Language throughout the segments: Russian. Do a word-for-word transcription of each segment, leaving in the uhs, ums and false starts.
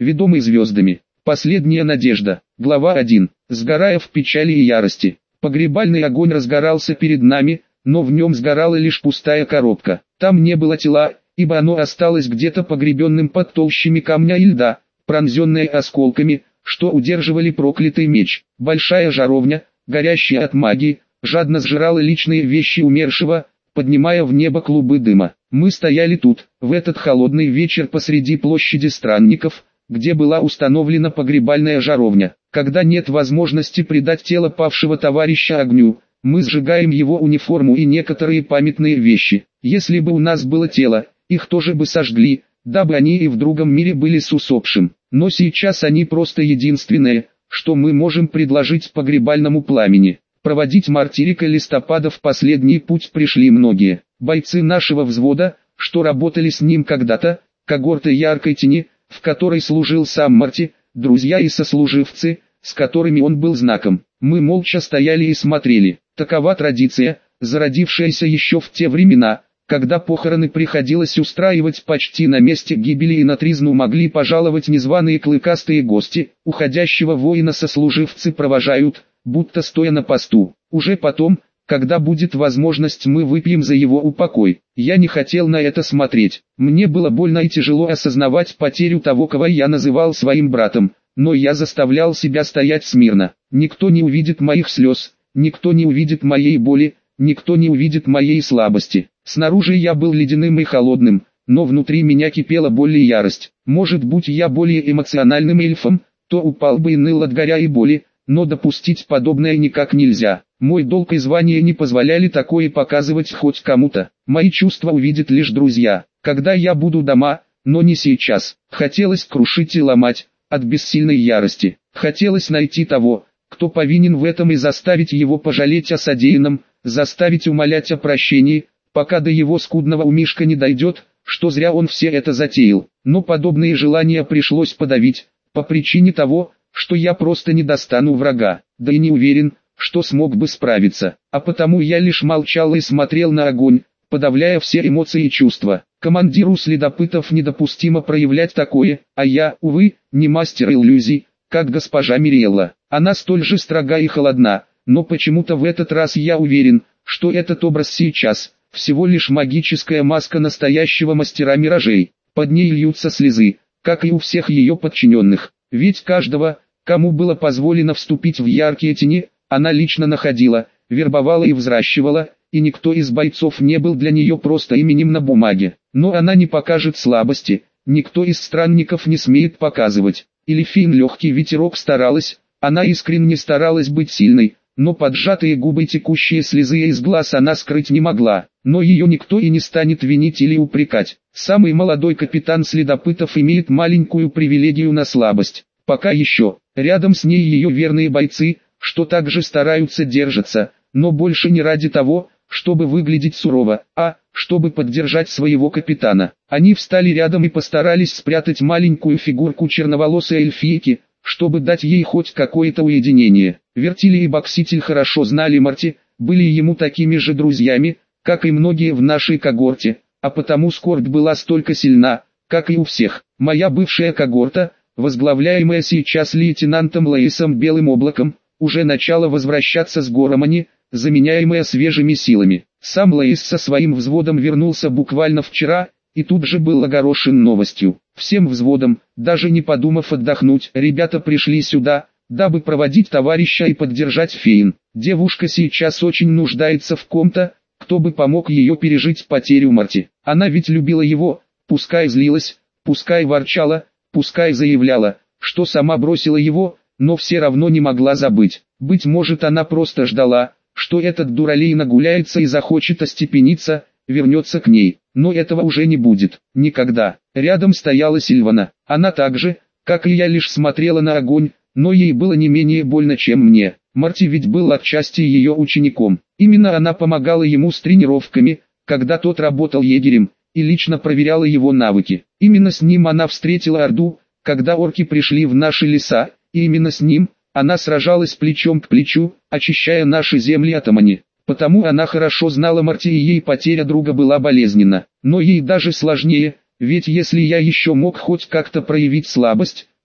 ведомый звездами. Последняя надежда. Глава один. Сгорая в печали и ярости. Погребальный огонь разгорался перед нами, но в нем сгорала лишь пустая коробка. Там не было тела, ибо оно осталось где-то погребенным под толщами камня и льда, пронзенное осколками, что удерживали проклятый меч. Большая жаровня, горящая от магии, жадно сжирала личные вещи умершего, поднимая в небо клубы дыма. Мы стояли тут, в этот холодный вечер посреди площади странников, где была установлена погребальная жаровня. Когда нет возможности предать тело павшего товарища огню, мы сжигаем его униформу и некоторые памятные вещи. Если бы у нас было тело, их тоже бы сожгли, дабы они и в другом мире были с усопшим. Но сейчас они просто единственное, что мы можем предложить погребальному пламени. Проводить Мартирика Листопада в последний путь пришли многие. Бойцы нашего взвода, что работали с ним когда-то, когорта яркой тени, в которой служил сам Марти, друзья и сослуживцы, с которыми он был знаком. Мы молча стояли и смотрели. Такова традиция, зародившаяся еще в те времена, когда похороны приходилось устраивать почти на месте гибели и на тризну могли пожаловать незваные клыкастые гости, уходящего воина сослуживцы провожают, будто стоя на посту. Уже потом, когда будет возможность, мы выпьем за его упокой. Я не хотел на это смотреть. Мне было больно и тяжело осознавать потерю того, кого я называл своим братом, но я заставлял себя стоять смирно. Никто не увидит моих слез, никто не увидит моей боли, никто не увидит моей слабости. Снаружи я был ледяным и холодным, но внутри меня кипела боль и ярость. Может, будь я более эмоциональным эльфом, то упал бы и ныл от горя и боли, но допустить подобное никак нельзя. Мой долг и звание не позволяли такое показывать хоть кому-то. Мои чувства увидят лишь друзья, когда я буду дома, но не сейчас. Хотелось крушить и ломать, от бессильной ярости. Хотелось найти того, кто повинен в этом, и заставить его пожалеть о содеянном, заставить умолять о прощении, пока до его скудного умишка не дойдет, что зря он все это затеял. Но подобные желания пришлось подавить, по причине того, что я просто не достану врага, да и не уверен, что смог бы справиться. А потому я лишь молчал и смотрел на огонь, подавляя все эмоции и чувства. Командиру следопытов недопустимо проявлять такое, а я, увы, не мастер иллюзий, как госпожа Мириэлла. Она столь же строга и холодна, но почему-то в этот раз я уверен, что этот образ сейчас всего лишь магическая маска настоящего мастера миражей. Под ней льются слезы, как и у всех ее подчиненных. Ведь каждого, кому было позволено вступить в яркие тени, она лично находила, вербовала и взращивала, и никто из бойцов не был для нее просто именем на бумаге. Но она не покажет слабости, никто из странников не смеет показывать. Эльфийн легкий ветерок старалась, она искренне старалась быть сильной, но поджатые губы, текущие слезы из глаз она скрыть не могла. Но ее никто и не станет винить или упрекать. Самый молодой капитан следопытов имеет маленькую привилегию на слабость. Пока еще, рядом с ней ее верные бойцы, что также стараются держаться, но больше не ради того, чтобы выглядеть сурово, а, чтобы поддержать своего капитана. Они встали рядом и постарались спрятать маленькую фигурку черноволосой эльфийки, чтобы дать ей хоть какое-то уединение. Вертили и Бокситель хорошо знали Марти, были ему такими же друзьями, как и многие в нашей когорте, а потому скорбь была столько сильна, как и у всех. Моя бывшая когорта, возглавляемая сейчас лейтенантом Лаисом Белым Облаком, уже начала возвращаться с Горомани, заменяемая свежими силами. Сам Лаис со своим взводом вернулся буквально вчера, и тут же был огорошен новостью. Всем взводом, даже не подумав отдохнуть, ребята пришли сюда, дабы проводить товарища и поддержать Фейн. Девушка сейчас очень нуждается в ком-то, кто бы помог ее пережить потерю Марти. Она ведь любила его, пускай злилась, пускай ворчала, пускай заявляла, что сама бросила его, но все равно не могла забыть. Быть может, она просто ждала, что этот дуралей нагуляется и захочет остепениться, вернется к ней. Но этого уже не будет. Никогда. Рядом стояла Сильвана. Она так же, как и я, лишь смотрела на огонь, но ей было не менее больно, чем мне. Марти ведь был отчасти ее учеником. Именно она помогала ему с тренировками, когда тот работал егерем, и лично проверяла его навыки. Именно с ним она встретила Орду, когда орки пришли в наши леса, и именно с ним она сражалась плечом к плечу, очищая наши земли от Амани. Потому она хорошо знала Марти, и ей потеря друга была болезненна. Но ей даже сложнее, ведь если я еще мог хоть как-то проявить слабость,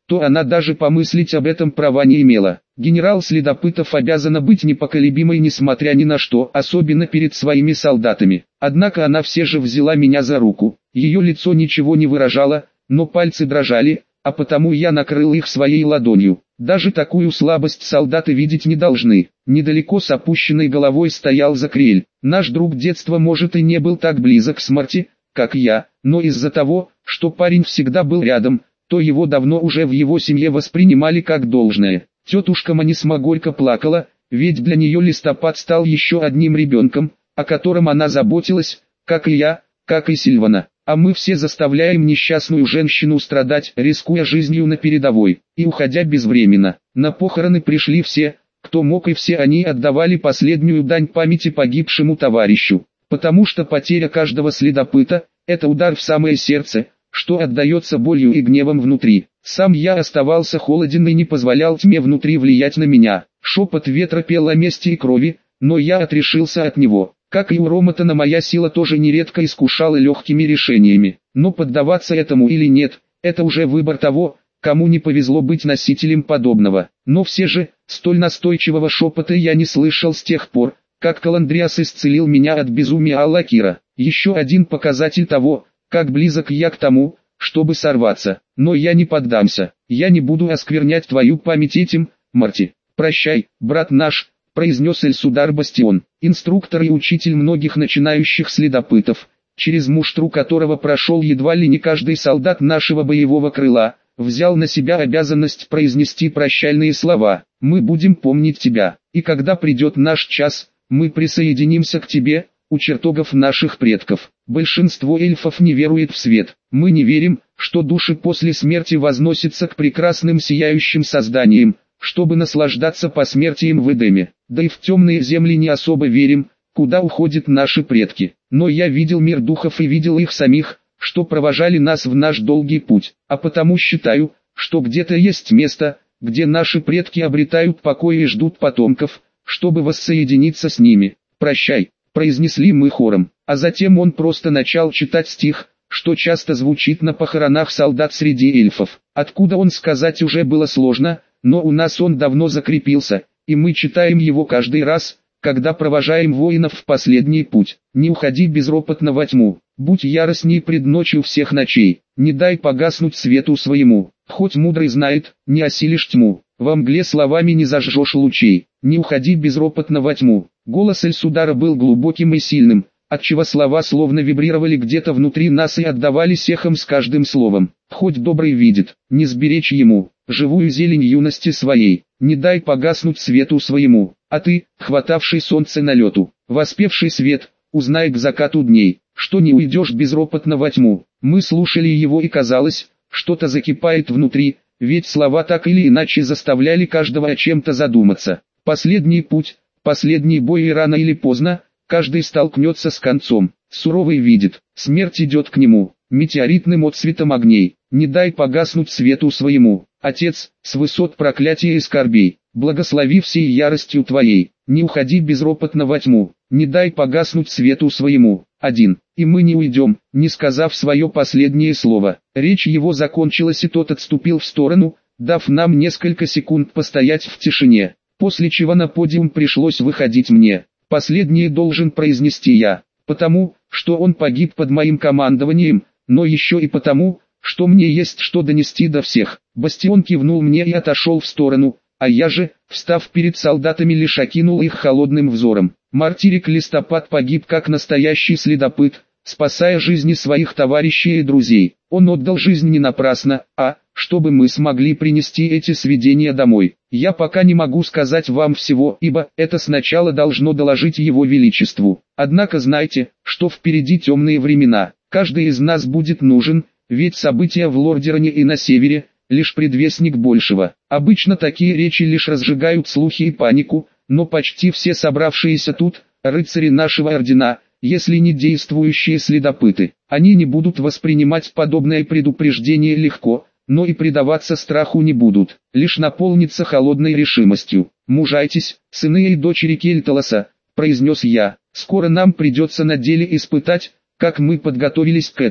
то она даже помыслить об этом права не имела. Генерал Следопытов обязана быть непоколебимой несмотря ни на что, особенно перед своими солдатами. Однако она все же взяла меня за руку. Ее лицо ничего не выражало, но пальцы дрожали, а потому я накрыл их своей ладонью. Даже такую слабость солдаты видеть не должны. Недалеко с опущенной головой стоял Закриэль. Наш друг детства может и не был так близок к смерти, как я, но из-за того, что парень всегда был рядом, то его давно уже в его семье воспринимали как должное. Тетушка Манисма горько плакала, ведь для нее Листопад стал еще одним ребенком, о котором она заботилась, как и я, как и Сильвана. А мы все заставляем несчастную женщину страдать, рискуя жизнью на передовой, и уходя безвременно. На похороны пришли все, кто мог, и все они отдавали последнюю дань памяти погибшему товарищу. Потому что потеря каждого следопыта – это удар в самое сердце, что отдается болью и гневом внутри. Сам я оставался холоден и не позволял тьме внутри влиять на меня. Шепот ветра пел о мести и крови, но я отрешился от него. Как и у Ромотана, моя сила тоже нередко искушала легкими решениями. Но поддаваться этому или нет, это уже выбор того, кому не повезло быть носителем подобного. Но все же, столь настойчивого шепота я не слышал с тех пор, как Каландриас исцелил меня от безумия Аллакира. Еще один показатель того, как близок я к тому, чтобы сорваться. Но я не поддамся. Я не буду осквернять твою память этим, Марти. Прощай, брат наш, произнес Эльсудар Бастион, инструктор и учитель многих начинающих следопытов, через муштру которого прошел едва ли не каждый солдат нашего боевого крыла, взял на себя обязанность произнести прощальные слова. Мы будем помнить тебя, и когда придет наш час, мы присоединимся к тебе, у чертогов наших предков. Большинство эльфов не верует в свет. Мы не верим, что души после смерти возносятся к прекрасным сияющим созданиям, чтобы наслаждаться посмертием в Эдеме. Да и в темные земли не особо верим, куда уходят наши предки. Но я видел мир духов и видел их самих, что провожали нас в наш долгий путь. А потому считаю, что где-то есть место, где наши предки обретают покой и ждут потомков, чтобы воссоединиться с ними. «Прощай», произнесли мы хором. А затем он просто начал читать стих, что часто звучит на похоронах солдат среди эльфов. Откуда он сказать уже было сложно, но у нас он давно закрепился, и мы читаем его каждый раз, когда провожаем воинов в последний путь. Не уходи безропотно во тьму, будь яростней пред ночью всех ночей, не дай погаснуть свету своему, хоть мудрый знает, не осилишь тьму, во мгле словами не зажжешь лучей, не уходи безропотно во тьму. Голос Эльсудара был глубоким и сильным, отчего слова словно вибрировали где-то внутри нас и отдавались эхом с каждым словом. Хоть добрый видит, не сберечь ему живую зелень юности своей, не дай погаснуть свету своему, а ты, хватавший солнце на лету, воспевший свет, узнай к закату дней, что не уйдешь безропотно во тьму. Мы слушали его и казалось, что-то закипает внутри, ведь слова так или иначе заставляли каждого о чем-то задуматься. Последний путь, последний бой, и рано или поздно, каждый столкнется с концом. Суровый видит, смерть идет к нему, метеоритным отсветом огней, не дай погаснуть свету своему. Отец, с высот проклятия и скорбей, благослови всей яростью твоей, не уходи безропотно во тьму, не дай погаснуть свету своему. Один. И мы не уйдем, не сказав свое последнее слово. Речь его закончилась, и тот отступил в сторону, дав нам несколько секунд постоять в тишине, после чего на подиум пришлось выходить мне. Последнее должен произнести я, потому, что он погиб под моим командованием, но еще и потому, что мне есть что донести до всех. Бастион кивнул мне и отошел в сторону, а я же, встав перед солдатами, лишь окинул их холодным взором. Мартирик Листопад погиб как настоящий следопыт, спасая жизни своих товарищей и друзей. Он отдал жизнь не напрасно, а, чтобы мы смогли принести эти сведения домой. Я пока не могу сказать вам всего, ибо это сначала должно доложить его величеству. Однако знайте, что впереди темные времена. Каждый из нас будет нужен, ведь события в Лордероне и на севере – лишь предвестник большего. Обычно такие речи лишь разжигают слухи и панику, но почти все собравшиеся тут – рыцари нашего ордена, если не действующие следопыты. Они не будут воспринимать подобное предупреждение легко, но и предаваться страху не будут, лишь наполниться холодной решимостью. «Мужайтесь, сыны и дочери Кельталоса», – произнес я, – «скоро нам придется на деле испытать, как мы подготовились к этому».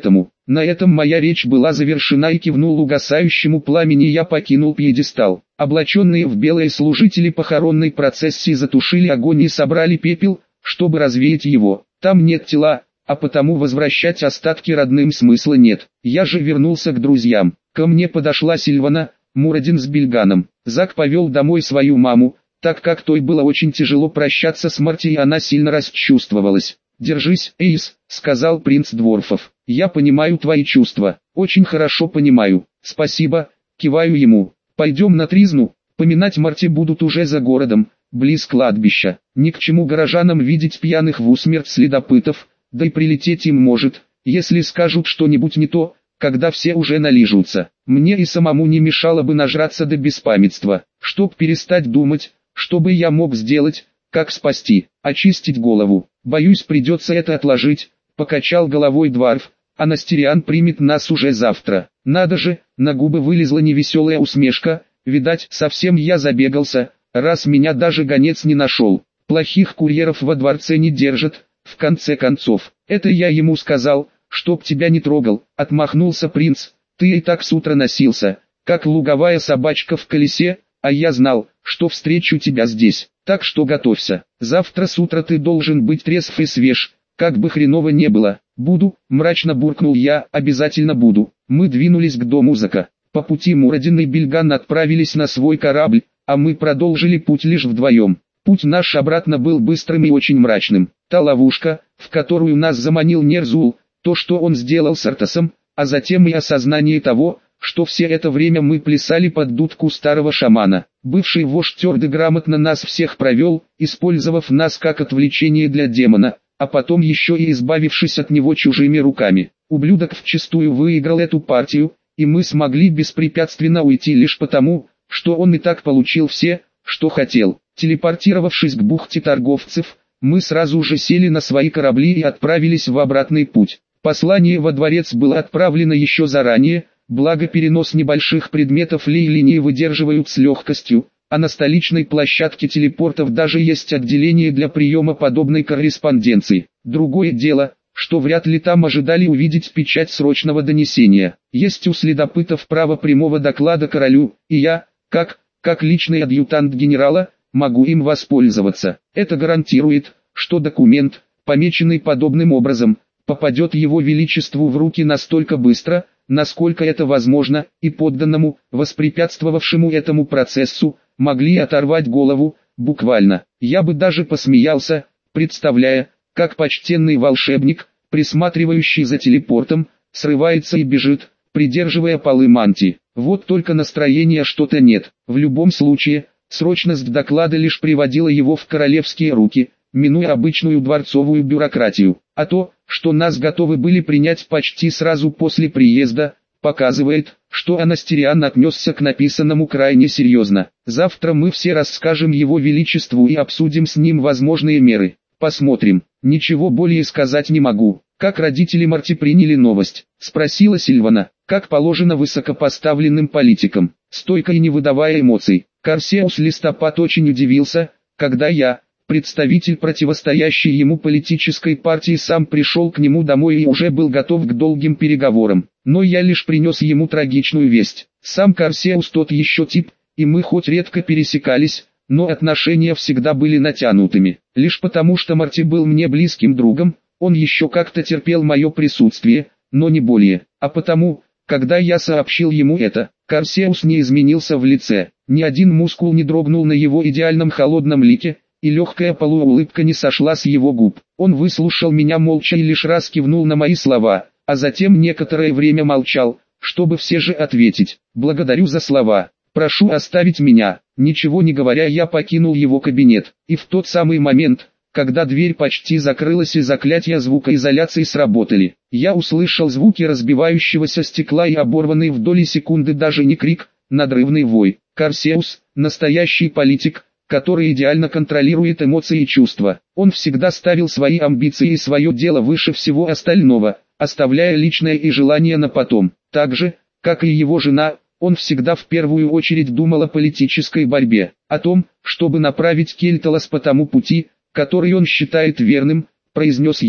На этом моя речь была завершена и кивнул угасающему пламени, я покинул пьедестал. Облаченные в белые служители похоронной процессии затушили огонь и собрали пепел, чтобы развеять его. Там нет тела, а потому возвращать остатки родным смысла нет. Я же вернулся к друзьям. Ко мне подошла Сильвана, Мурадин с Бильганом. Зак повел домой свою маму, так как той было очень тяжело прощаться с Марти, и она сильно расчувствовалась. «Держись, Эйс», — сказал принц Дворфов. «Я понимаю твои чувства, очень хорошо понимаю. Спасибо», — киваю ему. «Пойдем на тризну, поминать Марти будут уже за городом, близ кладбища. Ни к чему горожанам видеть пьяных в усмерть следопытов, да и прилететь им может, если скажут что-нибудь не то, когда все уже налижутся. Мне и самому не мешало бы нажраться до беспамятства, чтоб перестать думать, что бы я мог сделать, как спасти, очистить голову. Боюсь, придется это отложить», — покачал головой Дварф. «Анастериан примет нас уже завтра». Надо же, на губы вылезла невеселая усмешка, видать, совсем я забегался, раз меня даже гонец не нашел. Плохих курьеров во дворце не держат, в конце концов. «Это я ему сказал, чтоб тебя не трогал», — отмахнулся принц. «Ты и так с утра носился, как луговая собачка в колесе, а я знал, что встречу тебя здесь. Так что готовься, завтра с утра ты должен быть трезв и свеж, как бы хреново не было». «Буду», — мрачно буркнул я, — «обязательно буду». Мы двинулись к дому Зака. По пути Мурадин и Бильган отправились на свой корабль, а мы продолжили путь лишь вдвоем. Путь наш обратно был быстрым и очень мрачным. Та ловушка, в которую нас заманил Нерзул, то, что он сделал с Артасом, а затем и осознание того, что все это время мы плясали под дудку старого шамана. Бывший вождь твердо грамотно нас всех провел, использовав нас как отвлечение для демона, а потом еще и избавившись от него чужими руками. Ублюдок вчистую выиграл эту партию, и мы смогли беспрепятственно уйти лишь потому, что он и так получил все, что хотел. Телепортировавшись к бухте торговцев, мы сразу же сели на свои корабли и отправились в обратный путь. Послание во дворец было отправлено еще заранее, благо перенос небольших предметов лей-линии выдерживают с легкостью, а на столичной площадке телепортов даже есть отделение для приема подобной корреспонденции. Другое дело, что вряд ли там ожидали увидеть печать срочного донесения. Есть у следопытов право прямого доклада королю, и я, как, как личный адъютант генерала, могу им воспользоваться. Это гарантирует, что документ, помеченный подобным образом, попадет его величеству в руки настолько быстро, насколько это возможно, и подданному, воспрепятствовавшему этому процессу, могли оторвать голову, буквально. Я бы даже посмеялся, представляя, как почтенный волшебник, присматривающий за телепортом, срывается и бежит, придерживая полы мантии. Вот только настроения что-то нет. В любом случае, срочность доклада лишь приводила его в королевские руки, минуя обычную дворцовую бюрократию. А то, что нас готовы были принять почти сразу после приезда, показывает, что Анастериан отнесся к написанному крайне серьезно. Завтра мы все расскажем его величеству и обсудим с ним возможные меры. Посмотрим. Ничего более сказать не могу. Как родители Марти приняли новость? Спросила Сильвана. Как положено высокопоставленным политикам, стойко и не выдавая эмоций. Корсеус Листопад очень удивился, когда я, представитель противостоящей ему политической партии, сам пришел к нему домой и уже был готов к долгим переговорам. Но я лишь принес ему трагичную весть. Сам Корсеус тот еще тип, и мы хоть редко пересекались, но отношения всегда были натянутыми. Лишь потому, что Марти был мне близким другом, он еще как-то терпел мое присутствие, но не более. А потому, когда я сообщил ему это, Корсеус не изменился в лице, ни один мускул не дрогнул на его идеальном холодном лике, и легкая полуулыбка не сошла с его губ. Он выслушал меня молча и лишь раз кивнул на мои слова, а затем некоторое время молчал, чтобы все же ответить. «Благодарю за слова. Прошу оставить меня». Ничего не говоря, я покинул его кабинет, и в тот самый момент, когда дверь почти закрылась и заклятия звукоизоляции сработали, я услышал звуки разбивающегося стекла и оборванный в доли секунды даже не крик, надрывный вой. Корсеус, настоящий политик, который идеально контролирует эмоции и чувства. Он всегда ставил свои амбиции и свое дело выше всего остального, оставляя личное и желание на потом. Так же, как и его жена, он всегда в первую очередь думал о политической борьбе, о том, чтобы направить Кельталас по тому пути, который он считает верным, произнес я,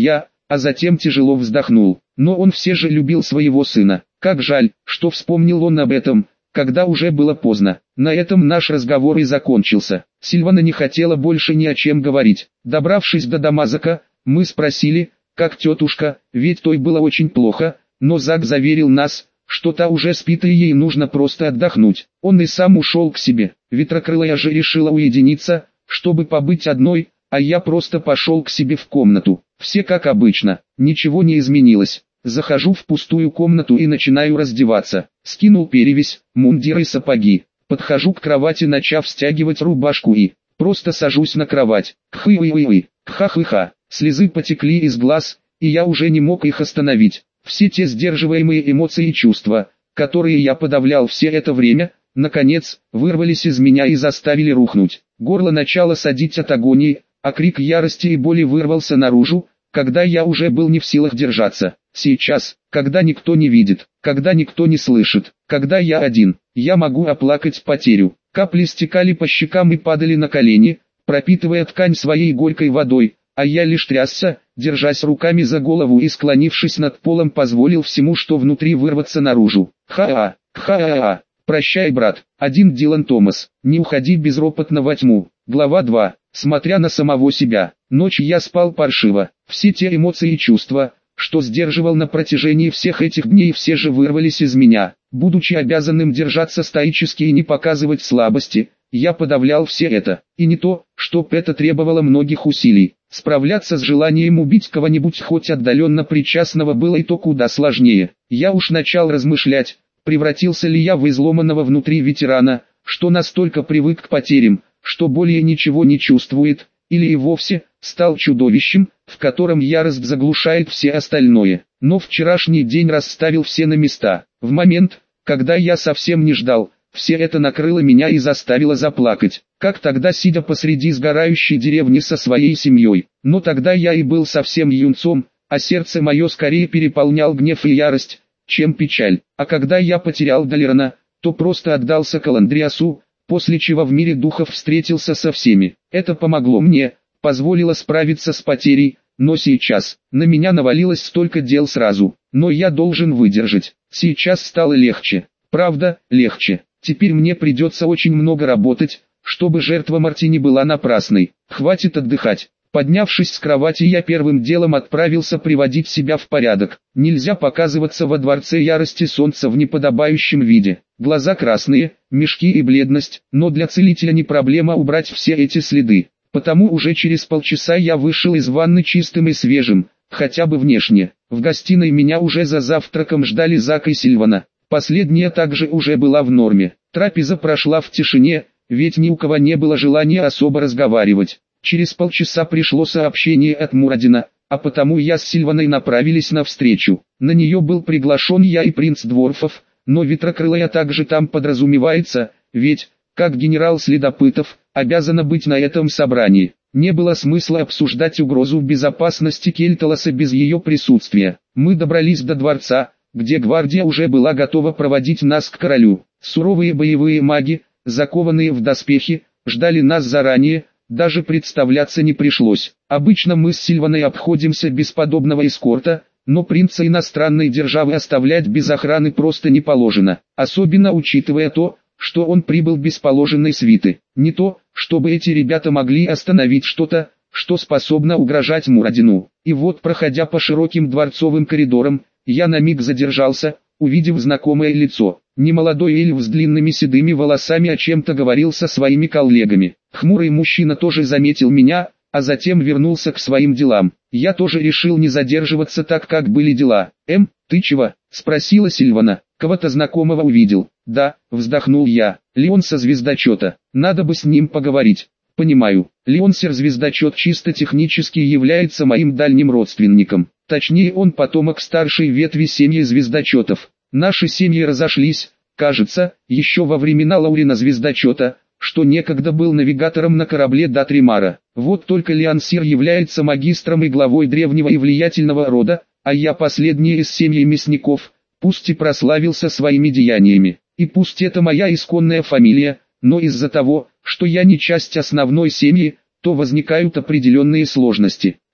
а затем тяжело вздохнул. Но он все же любил своего сына. Как жаль, что вспомнил он об этом, когда уже было поздно. На этом наш разговор и закончился. Сильвана не хотела больше ни о чем говорить. Добравшись до Дамазака, мы спросили, как тетушка, ведь той было очень плохо, но Зак заверил нас, что та уже спит и ей нужно просто отдохнуть. Он и сам ушел к себе. Ветрокрылая же решила уединиться, чтобы побыть одной, а я просто пошел к себе в комнату. Все как обычно, ничего не изменилось. Захожу в пустую комнату и начинаю раздеваться. Скинул перевязь, мундир и сапоги. Подхожу к кровати, начав стягивать рубашку и просто сажусь на кровать. Кхы-ы-ы-ы, кха-хы-ха. Слезы потекли из глаз, и я уже не мог их остановить. Все те сдерживаемые эмоции и чувства, которые я подавлял все это время, наконец, вырвались из меня и заставили рухнуть. Горло начало садить от агонии, а крик ярости и боли вырвался наружу, когда я уже был не в силах держаться. Сейчас, когда никто не видит, когда никто не слышит, когда я один, я могу оплакать потерю. Капли стекали по щекам и падали на колени, пропитывая ткань своей горькой водой, а я лишь трясся, держась руками за голову и склонившись над полом, позволил всему, что внутри, вырваться наружу. Ха-а, ха-а-а, прощай, брат. Один Дилан Томас, не уходи безропотно во тьму. Глава два. Смотря на самого себя, ночью я спал паршиво. Все те эмоции и чувства, что сдерживал на протяжении всех этих дней, все же вырвались из меня. Будучи обязанным держаться стоически и не показывать слабости, я подавлял все это. И не то, чтоб это требовало многих усилий. Справляться с желанием убить кого-нибудь хоть отдаленно причастного было и то куда сложнее. Я уж начал размышлять, превратился ли я в изломанного внутри ветерана, что настолько привык к потерям, что более ничего не чувствует, или и вовсе стал чудовищем, в котором ярость заглушает все остальное. Но вчерашний день расставил все на места. В момент, когда я совсем не ждал, все это накрыло меня и заставило заплакать, как тогда, сидя посреди сгорающей деревни со своей семьей. Но тогда я и был совсем юнцом, а сердце мое скорее переполнял гнев и ярость, чем печаль. А когда я потерял Далерана, то просто отдался Каландриасу, после чего в мире духов встретился со всеми. Это помогло мне, позволило справиться с потерей, но сейчас на меня навалилось столько дел сразу. Но я должен выдержать. Сейчас стало легче. Правда, легче. Теперь мне придется очень много работать, чтобы жертва Мартини была напрасной. Хватит отдыхать. Поднявшись с кровати, я первым делом отправился приводить себя в порядок. Нельзя показываться во дворце ярости солнца в неподобающем виде. Глаза красные, мешки и бледность, но для целителя не проблема убрать все эти следы. Потому уже через полчаса я вышел из ванны чистым и свежим, хотя бы внешне. В гостиной меня уже за завтраком ждали Зак и Сильвана. Последняя также уже была в норме. Трапеза прошла в тишине, ведь ни у кого не было желания особо разговаривать. Через полчаса пришло сообщение от Мурадина, а потому я с Сильваной направились навстречу. На нее был приглашен я и принц Дворфов, но Ветрокрылая также там подразумевается, ведь, как генерал Следопытов, обязана быть на этом собрании. Не было смысла обсуждать угрозу безопасности Кельталоса без ее присутствия. Мы добрались до дворца, где гвардия уже была готова проводить нас к королю. Суровые боевые маги, закованные в доспехи, ждали нас заранее, даже представляться не пришлось. Обычно мы с Сильваной обходимся без подобного эскорта, но принца иностранной державы оставлять без охраны просто не положено, особенно учитывая то, что он прибыл без положенной свиты. Не то, чтобы эти ребята могли остановить что-то, что способно угрожать Мурадину. И вот, проходя по широким дворцовым коридорам, я на миг задержался, увидев знакомое лицо. Немолодой эльф с длинными седыми волосами о чем-то говорил со своими коллегами. Хмурый мужчина тоже заметил меня, а затем вернулся к своим делам. Я тоже решил не задерживаться, так как были дела. «Эм, ты чего?» — спросила Сильвана. «Кого-то знакомого увидел?» «Да», — вздохнул я. «Леон со звездочета. Надо бы с ним поговорить». «Понимаю. Леонсер-звездочет чисто технически является моим дальним родственником. Точнее, он потомок старшей ветви семьи звездочетов. Наши семьи разошлись, кажется, еще во времена Лаурина Звездочета, что некогда был навигатором на корабле Датримара. Вот только Леонсир является магистром и главой древнего и влиятельного рода, а я последний из семьи мясников, пусть и прославился своими деяниями. И пусть это моя исконная фамилия, но из-за того, что я не часть основной семьи, то возникают определенные сложности.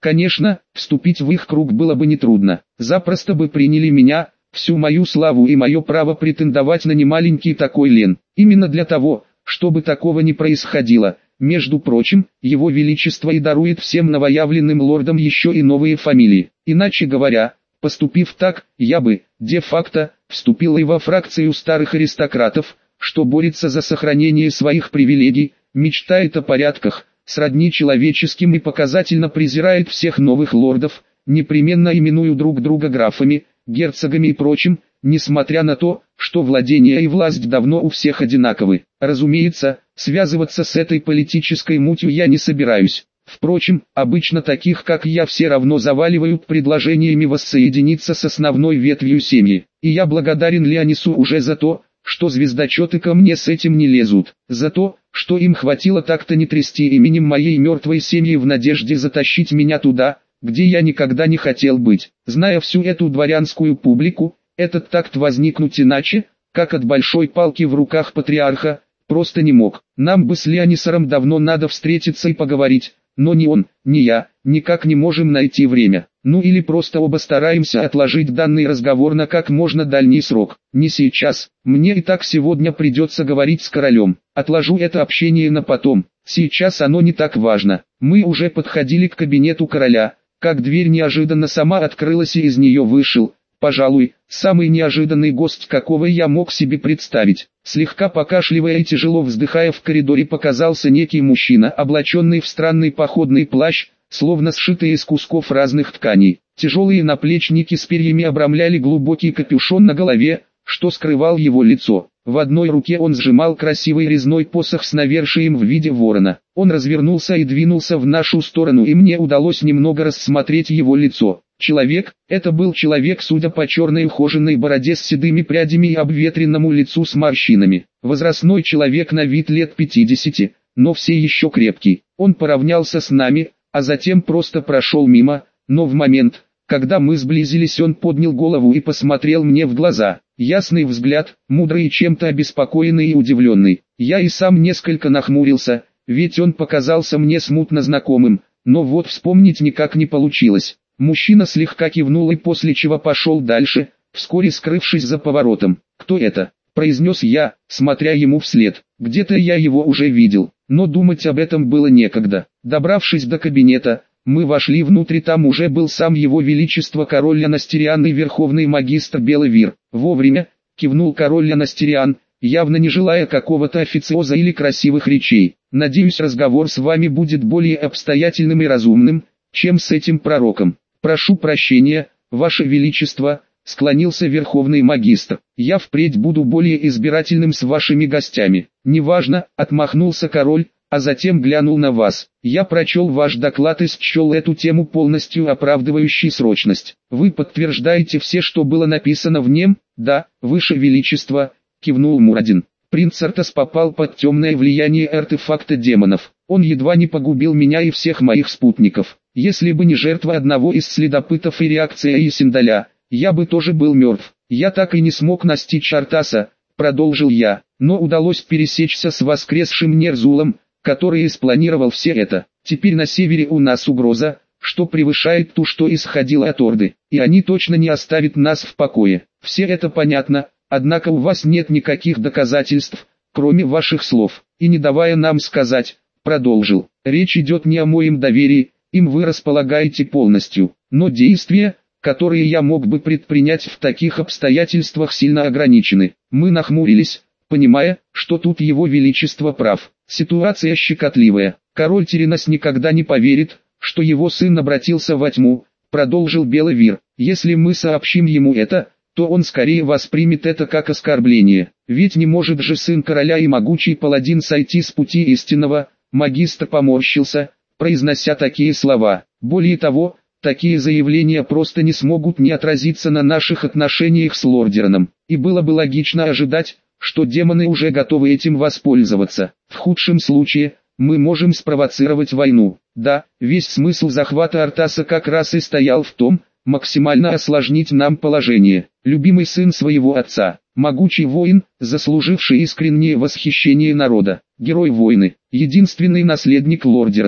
Конечно, вступить в их круг было бы нетрудно. Запросто бы приняли меня, всю мою славу и мое право претендовать на немаленький такой лен. Именно для того, чтобы такого не происходило, между прочим, его величество и дарует всем новоявленным лордам еще и новые фамилии. Иначе говоря, поступив так, я бы, де-факто, вступил и во фракцию старых аристократов, что борется за сохранение своих привилегий, мечтает о порядках, сродни человеческим и показательно презирает всех новых лордов, непременно именуя друг друга графами, герцогами и прочим, несмотря на то, что владение и власть давно у всех одинаковы. Разумеется, связываться с этой политической мутью я не собираюсь. Впрочем, обычно таких как я все равно заваливают предложениями воссоединиться с основной ветвью семьи. И я благодарен Леонису уже за то, что звездочеты ко мне с этим не лезут, за то, что им хватило так-то не трясти именем моей мертвой семьи в надежде затащить меня туда, где я никогда не хотел быть. Зная всю эту дворянскую публику, этот такт возникнуть иначе, как от большой палки в руках патриарха, просто не мог. Нам бы с Леонисом давно надо встретиться и поговорить, но ни он, ни я, никак не можем найти время. Ну или просто оба стараемся отложить данный разговор на как можно дальний срок. Не сейчас, мне и так сегодня придется говорить с королем. Отложу это общение на потом, сейчас оно не так важно. Мы уже подходили к кабинету короля, как дверь неожиданно сама открылась и из нее вышел, пожалуй, самый неожиданный гость, какого я мог себе представить. Слегка покашливая и тяжело вздыхая в коридоре показался некий мужчина, облаченный в странный походный плащ, словно сшитый из кусков разных тканей. Тяжелые наплечники с перьями обрамляли глубокий капюшон на голове, что скрывал его лицо. В одной руке он сжимал красивый резной посох с навершием в виде ворона. Он развернулся и двинулся в нашу сторону, и мне удалось немного рассмотреть его лицо. Человек, это был человек, судя по черной ухоженной бороде с седыми прядями и обветренному лицу с морщинами. Возрастной человек на вид лет пятидесяти, но все еще крепкий. Он поравнялся с нами, а затем просто прошел мимо, но в момент, когда мы сблизились, он поднял голову и посмотрел мне в глаза. Ясный взгляд, мудрый и чем-то обеспокоенный и удивленный. Я и сам несколько нахмурился, ведь он показался мне смутно знакомым, но вот вспомнить никак не получилось. Мужчина слегка кивнул и после чего пошел дальше, вскоре скрывшись за поворотом. «Кто это?» – произнес я, смотря ему вслед. Где-то я его уже видел, но думать об этом было некогда. Добравшись до кабинета, мы вошли внутрь, там уже был сам его величество король Лянастериан и верховный магистр Беловир. «Вовремя», – кивнул король Лянастериан, явно не желая какого-то официоза или красивых речей. «Надеюсь, разговор с вами будет более обстоятельным и разумным, чем с этим пророком». «Прошу прощения, ваше величество», — склонился верховный магистр. «Я впредь буду более избирательным с вашими гостями». «Неважно», — отмахнулся король, а затем глянул на вас. «Я прочел ваш доклад и счел эту тему полностью оправдывающей срочность. Вы подтверждаете все, что было написано в нем?» «Да, ваше величество», — кивнул Мурадин. «Принц Артас попал под темное влияние артефакта демонов. Он едва не погубил меня и всех моих спутников. Если бы не жертва одного из следопытов и реакция Исендаля, я бы тоже был мертв. Я так и не смог настичь Артаса», — продолжил я, «но удалось пересечься с воскресшим Нерзулом, который и спланировал все это. Теперь на севере у нас угроза, что превышает ту, что исходила от Орды, и они точно не оставят нас в покое. Все это понятно, однако у вас нет никаких доказательств, кроме ваших слов». И не давая нам сказать, продолжил: «Речь идет не о моем доверии, им вы располагаете полностью, но действия, которые я мог бы предпринять в таких обстоятельствах, сильно ограничены». Мы нахмурились, понимая, что тут его величество прав. Ситуация щекотливая. «Король Теренас никогда не поверит, что его сын обратился во тьму», — продолжил Беловир. «Если мы сообщим ему это, то он скорее воспримет это как оскорбление. Ведь не может же сын короля и могучий паладин сойти с пути истинного». Магистр поморщился, произнося такие слова. «Более того, такие заявления просто не смогут не отразиться на наших отношениях с Лордераном. И было бы логично ожидать, что демоны уже готовы этим воспользоваться. В худшем случае, мы можем спровоцировать войну. Да, весь смысл захвата Артаса как раз и стоял в том, максимально осложнить нам положение. Любимый сын своего отца, могучий воин, заслуживший искреннее восхищение народа, герой войны, единственный наследник Лордерана,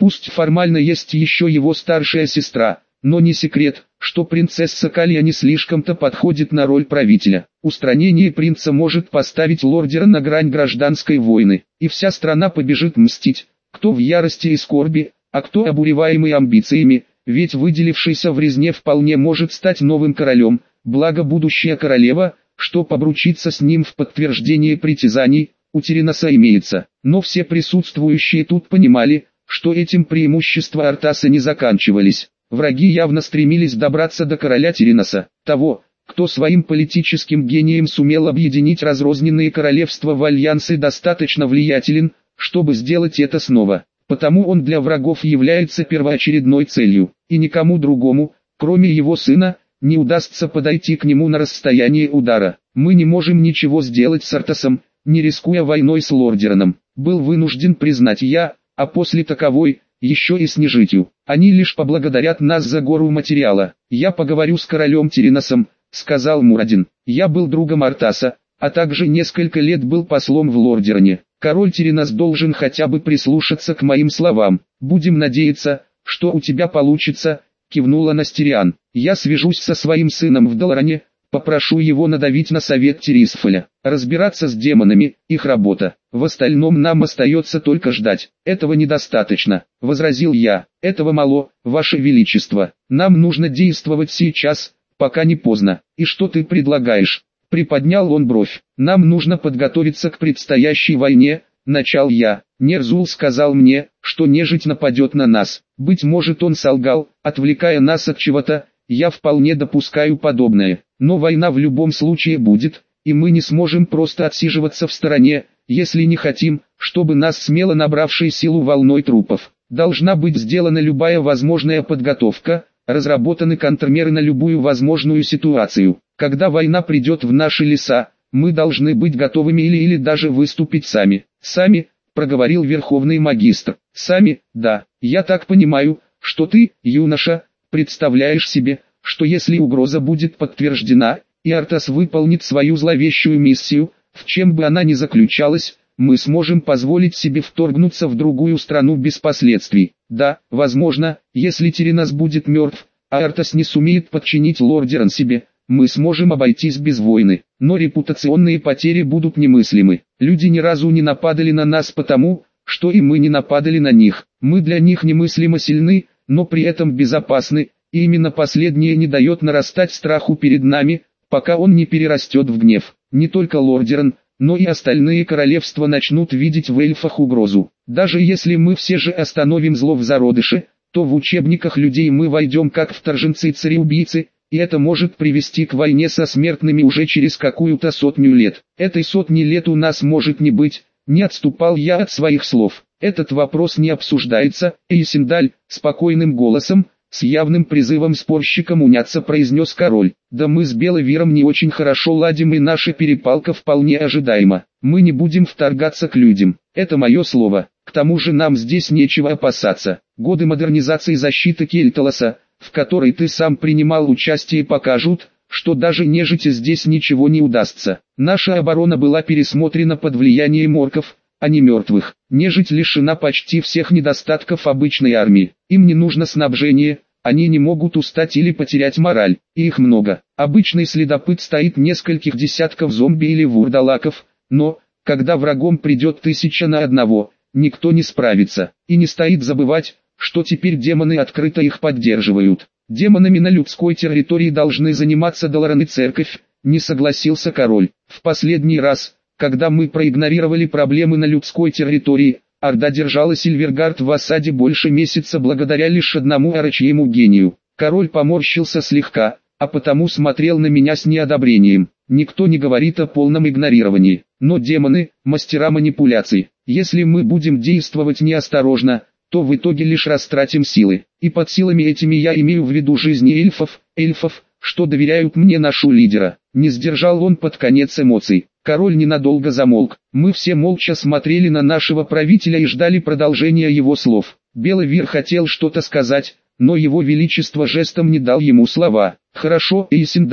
Пусть формально есть еще его старшая сестра, но не секрет, что принцесса Калия не слишком-то подходит на роль правителя. Устранение принца может поставить Лордера на грань гражданской войны, и вся страна побежит мстить, кто в ярости и скорби, а кто обуреваемый амбициями, ведь выделившийся в резне вполне может стать новым королем, благо будущая королева, что побручиться с ним в подтверждение притязаний, у Тириноса имеется. Но все присутствующие тут понимали, что этим преимущества Артаса не заканчивались. Враги явно стремились добраться до короля Тириноса, того, кто своим политическим гением сумел объединить разрозненные королевства в альянсы, достаточно влиятелен, чтобы сделать это снова. Потому он для врагов является первоочередной целью, и никому другому, кроме его сына, не удастся подойти к нему на расстояние удара. Мы не можем ничего сделать с Артасом, не рискуя войной с Лордероном. Был вынужден признать я, а после таковой, еще и с нежитью. Они лишь поблагодарят нас за гору материала. Я поговорю с королем Тириносом, сказал Мурадин. Я был другом Артаса, а также несколько лет был послом в Лордероне. Король Тиринос должен хотя бы прислушаться к моим словам. Будем надеяться, что у тебя получится, кивнула Настириан. Я свяжусь со своим сыном в Долороне, попрошу его надавить на совет Тирисфоля. Разбираться с демонами – их работа. В остальном нам остается только ждать. Этого недостаточно, возразил я. Этого мало, ваше величество. Нам нужно действовать сейчас, пока не поздно. И что ты предлагаешь? Приподнял он бровь. Нам нужно подготовиться к предстоящей войне, начал я. Нерзул сказал мне, что нежить нападет на нас. Быть может, он солгал, отвлекая нас от чего-то. Я вполне допускаю подобное. Но война в любом случае будет, и мы не сможем просто отсиживаться в стороне, если не хотим, чтобы нас смело набравшей силу волной трупов. Должна быть сделана любая возможная подготовка, разработаны контрмеры на любую возможную ситуацию. Когда война придет в наши леса, мы должны быть готовыми или или даже выступить сами. Сами, проговорил Верховный Магистр. Сами, да, я так понимаю, что ты, юноша, представляешь себе, что если угроза будет подтверждена, и Артас выполнит свою зловещую миссию, в чем бы она ни заключалась, мы сможем позволить себе вторгнуться в другую страну без последствий. Да, возможно, если Тиринос будет мертв, а Артас не сумеет подчинить Лордерон себе, мы сможем обойтись без войны, но репутационные потери будут немыслимы. Люди ни разу не нападали на нас потому, что и мы не нападали на них. Мы для них немыслимо сильны, но при этом безопасны, и именно последнее не дает нарастать страху перед нами, пока он не перерастет в гнев. Не только Лордерон, но и остальные королевства начнут видеть в эльфах угрозу. Даже если мы все же остановим зло в зародыше, то в учебниках людей мы войдем как вторженцы-цареубийцы, и это может привести к войне со смертными уже через какую-то сотню лет. Этой сотни лет у нас может не быть, не отступал я от своих слов. Этот вопрос не обсуждается, Эйсендаль, спокойным голосом, с явным призывом спорщикам уняться произнес король. Да мы с Беловиром не очень хорошо ладим, и наша перепалка вполне ожидаема. Мы не будем вторгаться к людям. Это мое слово. К тому же нам здесь нечего опасаться. Годы модернизации защиты Кельталоса, в которой ты сам принимал участие, покажут, что даже нежити здесь ничего не удастся. Наша оборона была пересмотрена под влиянием орков, а не мертвых. Нежить лишена почти всех недостатков обычной армии. Им не нужно снабжение, они не могут устать или потерять мораль, и их много. Обычный следопыт стоит нескольких десятков зомби или вурдалаков, но, когда врагом придет тысяча на одного, никто не справится. И не стоит забывать, что теперь демоны открыто их поддерживают. Демонами на людской территории должны заниматься Долорон и церковь, не согласился король. В последний раз, когда мы проигнорировали проблемы на людской территории, Орда держала Сильвергард в осаде больше месяца благодаря лишь одному орочьему гению. Король поморщился слегка, а потому смотрел на меня с неодобрением. Никто не говорит о полном игнорировании, но демоны – мастера манипуляций. Если мы будем действовать неосторожно, то в итоге лишь растратим силы. И под силами этими я имею в виду жизни эльфов, эльфов, что доверяют мне нашу лидера. Не сдержал он под конец эмоций. Король ненадолго замолк. Мы все молча смотрели на нашего правителя и ждали продолжения его слов. Беловир хотел что-то сказать, но его величество жестом не дал ему слова. «Хорошо, Эйсендаль»,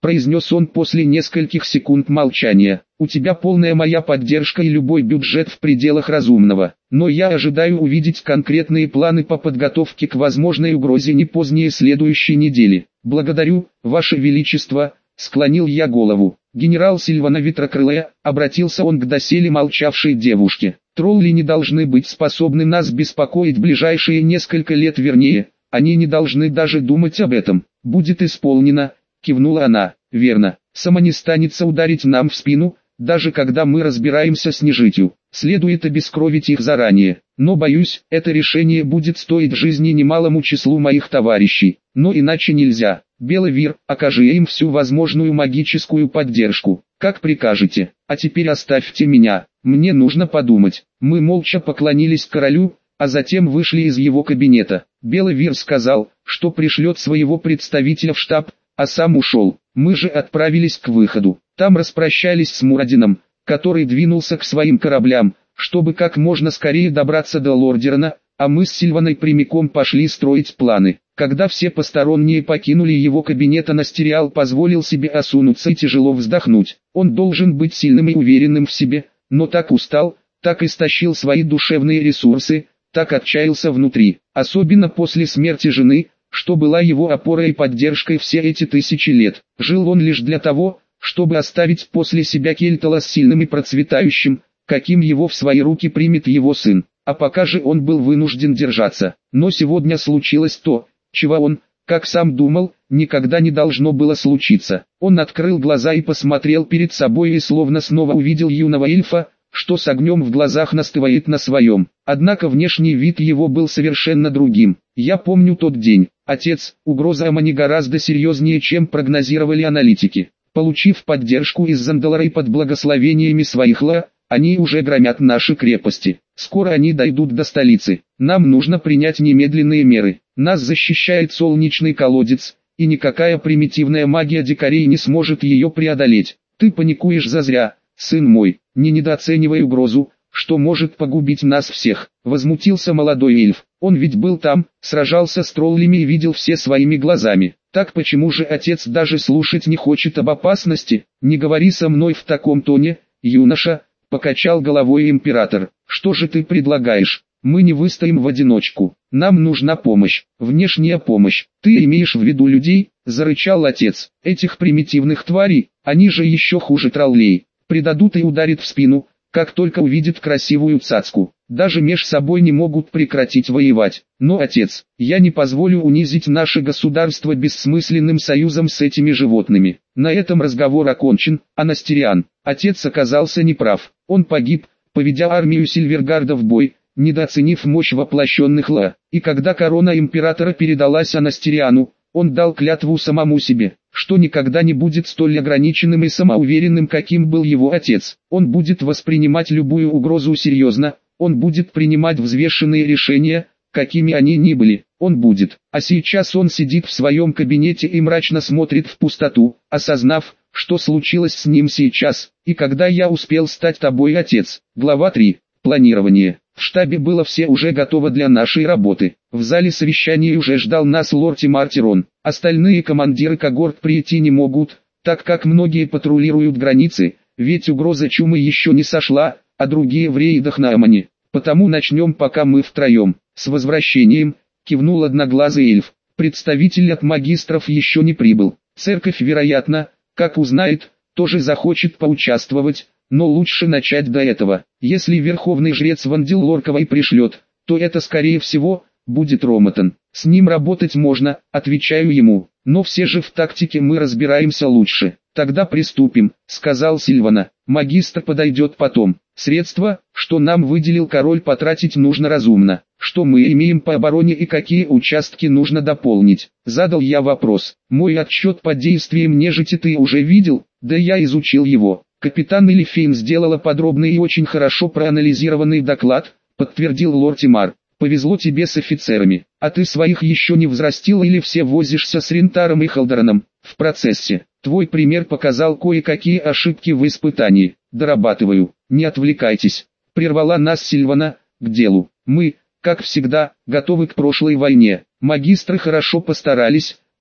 произнес он после нескольких секунд молчания. У тебя полная моя поддержка и любой бюджет в пределах разумного. Но я ожидаю увидеть конкретные планы по подготовке к возможной угрозе не позднее следующей недели. Благодарю, Ваше Величество, склонил я голову. Генерал Сильвана Ветрокрылая, обратился он к доселе молчавшей девушке. Тролли не должны быть способны нас беспокоить ближайшие несколько лет, вернее, они не должны даже думать об этом. Будет исполнено, кивнула она. Верно, само не станется ударить нам в спину, даже когда мы разбираемся с нежитью. Следует обескровить их заранее. Но боюсь, это решение будет стоить жизни немалому числу моих товарищей. Но иначе нельзя. Беловир, окажи им всю возможную магическую поддержку. Как прикажете. А теперь оставьте меня. Мне нужно подумать. Мы молча поклонились королю, а затем вышли из его кабинета. Беловир сказал, что пришлет своего представителя в штаб, а сам ушел. Мы же отправились к выходу. Там распрощались с Мурадином, который двинулся к своим кораблям, чтобы как можно скорее добраться до Лордерна, а мы с Сильваной прямиком пошли строить планы. Когда все посторонние покинули его кабинет, Анастериал позволил себе осунуться и тяжело вздохнуть. Он должен быть сильным и уверенным в себе, но так устал, так истощил свои душевные ресурсы, так отчаялся внутри, особенно после смерти жены, что была его опорой и поддержкой все эти тысячи лет. Жил он лишь для того, чтобы оставить после себя Кельтала с сильным и процветающим, каким его в свои руки примет его сын. А пока же он был вынужден держаться. Но сегодня случилось то, чего он, как сам думал, никогда не должно было случиться. Он открыл глаза и посмотрел перед собой и словно снова увидел юного эльфа, что с огнем в глазах настывает на своем. Однако внешний вид его был совершенно другим. Я помню тот день. Отец, угроза Амани гораздо серьезнее, чем прогнозировали аналитики. Получив поддержку из Зандалара и под благословениями своих ла, они уже громят наши крепости. Скоро они дойдут до столицы. Нам нужно принять немедленные меры. Нас защищает солнечный колодец, и никакая примитивная магия дикарей не сможет ее преодолеть. Ты паникуешь зазря, сын мой, не недооценивай угрозу, что может погубить нас всех. Возмутился молодой эльф. Он ведь был там, сражался с троллями и видел все своими глазами. Так почему же отец даже слушать не хочет об опасности? Не говори со мной в таком тоне, юноша. Покачал головой император. Что же ты предлагаешь? Мы не выстоим в одиночку. Нам нужна помощь, внешняя помощь. Ты имеешь в виду людей? Зарычал отец. Этих примитивных тварей, они же еще хуже троллей. Предадут и ударят в спину, как только увидят красивую цацку. Даже меж собой не могут прекратить воевать. Но, отец, я не позволю унизить наше государство бессмысленным союзом с этими животными. На этом разговор окончен, Анастериан. Отец оказался неправ. Он погиб, поведя армию Сильвергарда в бой, недооценив мощь воплощенных ла. И когда корона императора передалась Анастериану, он дал клятву самому себе, что никогда не будет столь ограниченным и самоуверенным, каким был его отец. Он будет воспринимать любую угрозу серьезно, он будет принимать взвешенные решения, какими они ни были, он будет. А сейчас он сидит в своем кабинете и мрачно смотрит в пустоту, осознав, что случилось с ним сейчас, и когда я успел стать тобой, отец. Глава три. Планирование. В штабе было все уже готово для нашей работы. В зале совещания уже ждал нас лорд Мартирон. Остальные командиры когорт прийти не могут, так как многие патрулируют границы, ведь угроза чумы еще не сошла, а другие в рейдах на Амане. Потому начнем пока мы втроем. С возвращением, кивнул одноглазый эльф. Представитель от магистров еще не прибыл. Церковь, вероятно, как узнает, тоже захочет поучаствовать, но лучше начать до этого. Если верховный жрец Вандил Лорковой пришлет, то это скорее всего будет Ромотан. С ним работать можно, отвечаю ему, но все же в тактике мы разбираемся лучше. Тогда приступим, сказал Сильвана. Магистр подойдет потом. Средства, что нам выделил король, потратить нужно разумно. Что мы имеем по обороне и какие участки нужно дополнить? Задал я вопрос. Мой отчет по действиям нежити ты уже видел? Да я изучил его. Капитан Элифейн сделала подробный и очень хорошо проанализированный доклад, подтвердил лорд Тимар. Повезло тебе с офицерами, а ты своих еще не взрастил или все возишься с Рентаром и Халдораном? В процессе. Твой пример показал кое-какие ошибки в испытании. Дорабатываю. Не отвлекайтесь. Прервала нас Сильвана. К делу. Мы, как всегда, готовы к прошлой войне. Магистры хорошо постарались,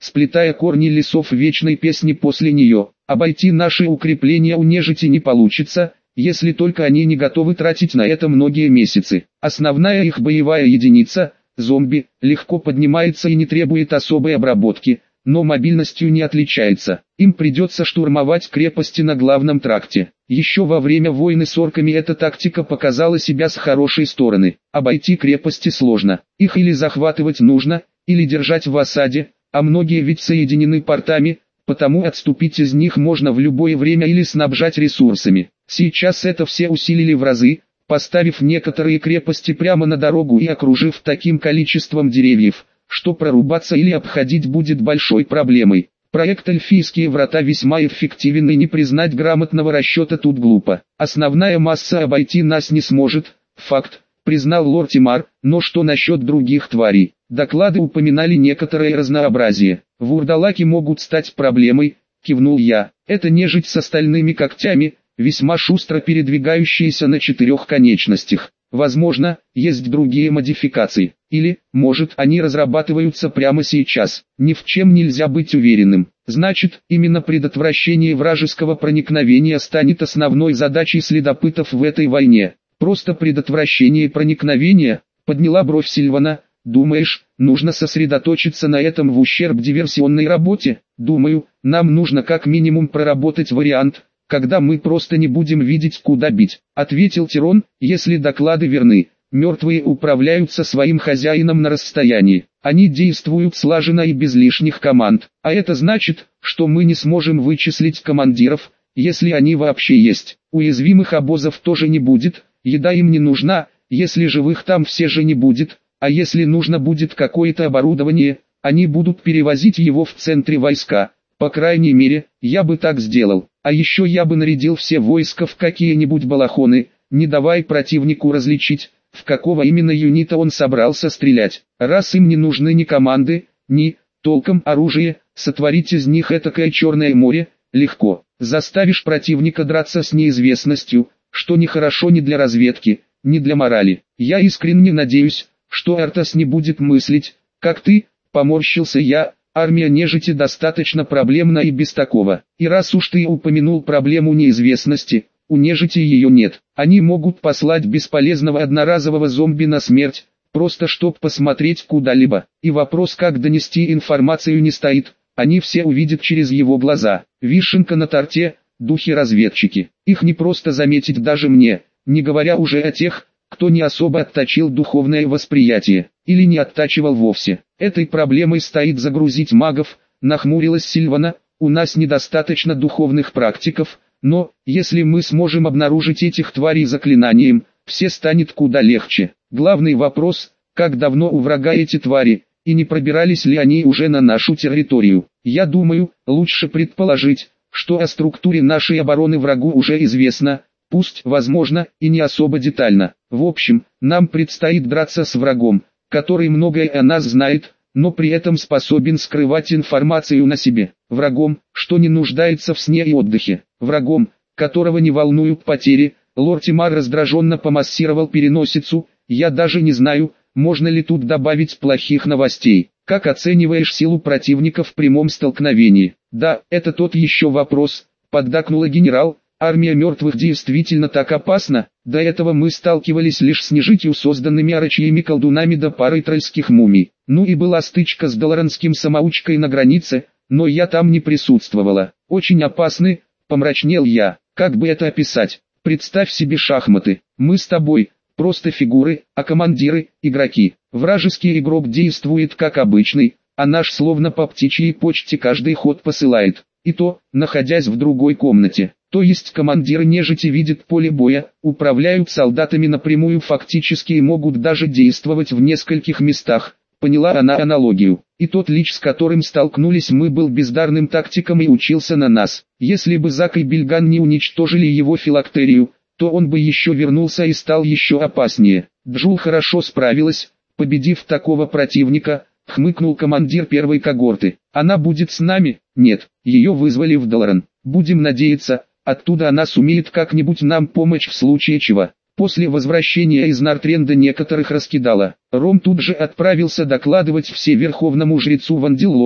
сплетая корни лесов вечной песни после нее. Обойти наши укрепления у нежити не получится, если только они не готовы тратить на это многие месяцы. Основная их боевая единица, зомби, легко поднимается и не требует особой обработки, но мобильностью не отличается. Им придется штурмовать крепости на главном тракте. Еще во время войны с орками эта тактика показала себя с хорошей стороны. Обойти крепости сложно, их или захватывать нужно, или держать в осаде, а многие ведь соединены портами, потому отступить из них можно в любое время или снабжать ресурсами. Сейчас это все усилили в разы, поставив некоторые крепости прямо на дорогу и окружив таким количеством деревьев, что прорубаться или обходить будет большой проблемой. Проект «Эльфийские врата» весьма эффективен, и не признать грамотного расчета тут глупо. Основная масса обойти нас не сможет, факт, признал лорд Тимар, но что насчет других тварей? Доклады упоминали некоторое разнообразие. Вурдалаки могут стать проблемой, кивнул я. Это нежить с остальными когтями, весьма шустро передвигающиеся на четырех конечностях. Возможно, есть другие модификации, или, может, они разрабатываются прямо сейчас. Ни в чем нельзя быть уверенным. Значит, именно предотвращение вражеского проникновения станет основной задачей следопытов в этой войне. Просто предотвращение проникновения, подняла бровь Сильвана. Думаешь, нужно сосредоточиться на этом в ущерб диверсионной работе? Думаю, нам нужно как минимум проработать вариант, когда мы просто не будем видеть, куда бить, ответил Тирон. Если доклады верны, мертвые управляются своим хозяином на расстоянии. Они действуют слаженно и без лишних команд, а это значит, что мы не сможем вычислить командиров, если они вообще есть. Уязвимых обозов тоже не будет, еда им не нужна, если живых там все же не будет, а если нужно будет какое-то оборудование, они будут перевозить его в центре войска. По крайней мере, я бы так сделал. А еще я бы нарядил все войска в какие-нибудь балахоны, не давая противнику различить, в какого именно юнита он собрался стрелять. Раз им не нужны ни команды, ни, толком, оружие, сотворить из них этакое черное море, легко. Заставишь противника драться с неизвестностью, что нехорошо ни для разведки, ни для морали. Я искренне надеюсь, что Артас не будет мыслить, как ты, поморщился я. Армия нежити достаточно проблемна и без такого. И раз уж ты упомянул проблему неизвестности, у нежити ее нет. Они могут послать бесполезного одноразового зомби на смерть, просто чтоб посмотреть куда-либо. И вопрос, как донести информацию, не стоит. Они все увидят через его глаза. Вишенка на торте, духи-разведчики. Их не просто заметить даже мне, не говоря уже о тех, кто не особо отточил духовное восприятие, или не оттачивал вовсе. Этой проблемой стоит загрузить магов, нахмурилась Сильвана. У нас недостаточно духовных практиков, но, если мы сможем обнаружить этих тварей заклинанием, все станет куда легче. Главный вопрос, как давно у врага эти твари, и не пробирались ли они уже на нашу территорию. Я думаю, лучше предположить, что о структуре нашей обороны врагу уже известно, пусть, возможно, и не особо детально. В общем, нам предстоит драться с врагом, который многое о нас знает, но при этом способен скрывать информацию на себе. Врагом, что не нуждается в сне и отдыхе. Врагом, которого не волнуют потери. Лорд Тимар раздраженно помассировал переносицу. Я даже не знаю, можно ли тут добавить плохих новостей. Как оцениваешь силу противника в прямом столкновении? Да, это тот еще вопрос, поддакнула генерал. Армия мертвых действительно так опасна? До этого мы сталкивались лишь с нежитью, созданными орочьими колдунами да парой трольских мумий. Ну и была стычка с долоранским самоучкой на границе, но я там не присутствовала. Очень опасны, помрачнел я. Как бы это описать? Представь себе шахматы. Мы с тобой, просто фигуры, а командиры – игроки. Вражеский игрок действует как обычный, а наш словно по птичьей почте каждый ход посылает. И то, находясь в другой комнате. То есть командиры нежити видят поле боя, управляют солдатами напрямую, фактически и могут даже действовать в нескольких местах. Поняла она аналогию. И тот лич, с которым столкнулись мы, был бездарным тактиком и учился на нас. Если бы Зак и Бильган не уничтожили его филактерию, то он бы еще вернулся и стал еще опаснее. Джул хорошо справилась, победив такого противника, хмыкнул командир первой когорты. Она будет с нами? Нет, ее вызвали в Долоран. Будем надеяться, оттуда она сумеет как-нибудь нам помочь в случае чего. После возвращения из Нартренда некоторых раскидала. Ром тут же отправился докладывать все верховному жрецу Вандиллору,